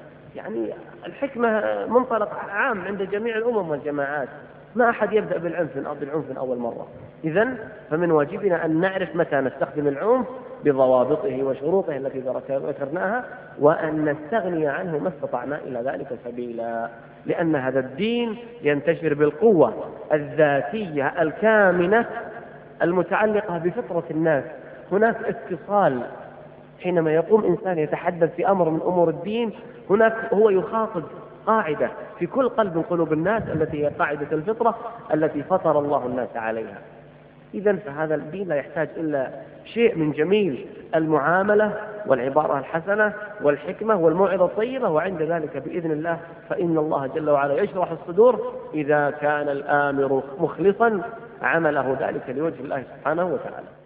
الحكمة منطلق عام عند جميع الأمم والجماعات، ما أحد يبدأ بالعنف أول مرة. إذن فمن واجبنا أن نعرف متى نستخدم العنف بضوابطه وشروطه التي ذكرناها، وأن نستغني عنه ما استطعنا إلى ذلك سبيلا، لأن هذا الدين ينتشر بالقوة الذاتية الكامنة المتعلقة بفطرة الناس. هناك اتصال، حينما يقوم إنسان يتحدث في أمر من أمور الدين، هناك هو يخاطب قاعدة في كل قلب من قلوب الناس التي هي قاعدة الفطرة التي فطر الله الناس عليها. إذن فهذا الدين لا يحتاج إلا شيء من جميل المعاملة والعبارة الحسنة والحكمة والموعظة الطيبة، وعند ذلك بإذن الله فإن الله جل وعلا يشرح الصدور إذا كان الآمر مخلصا عمله ذلك لوجه الله سبحانه وتعالى.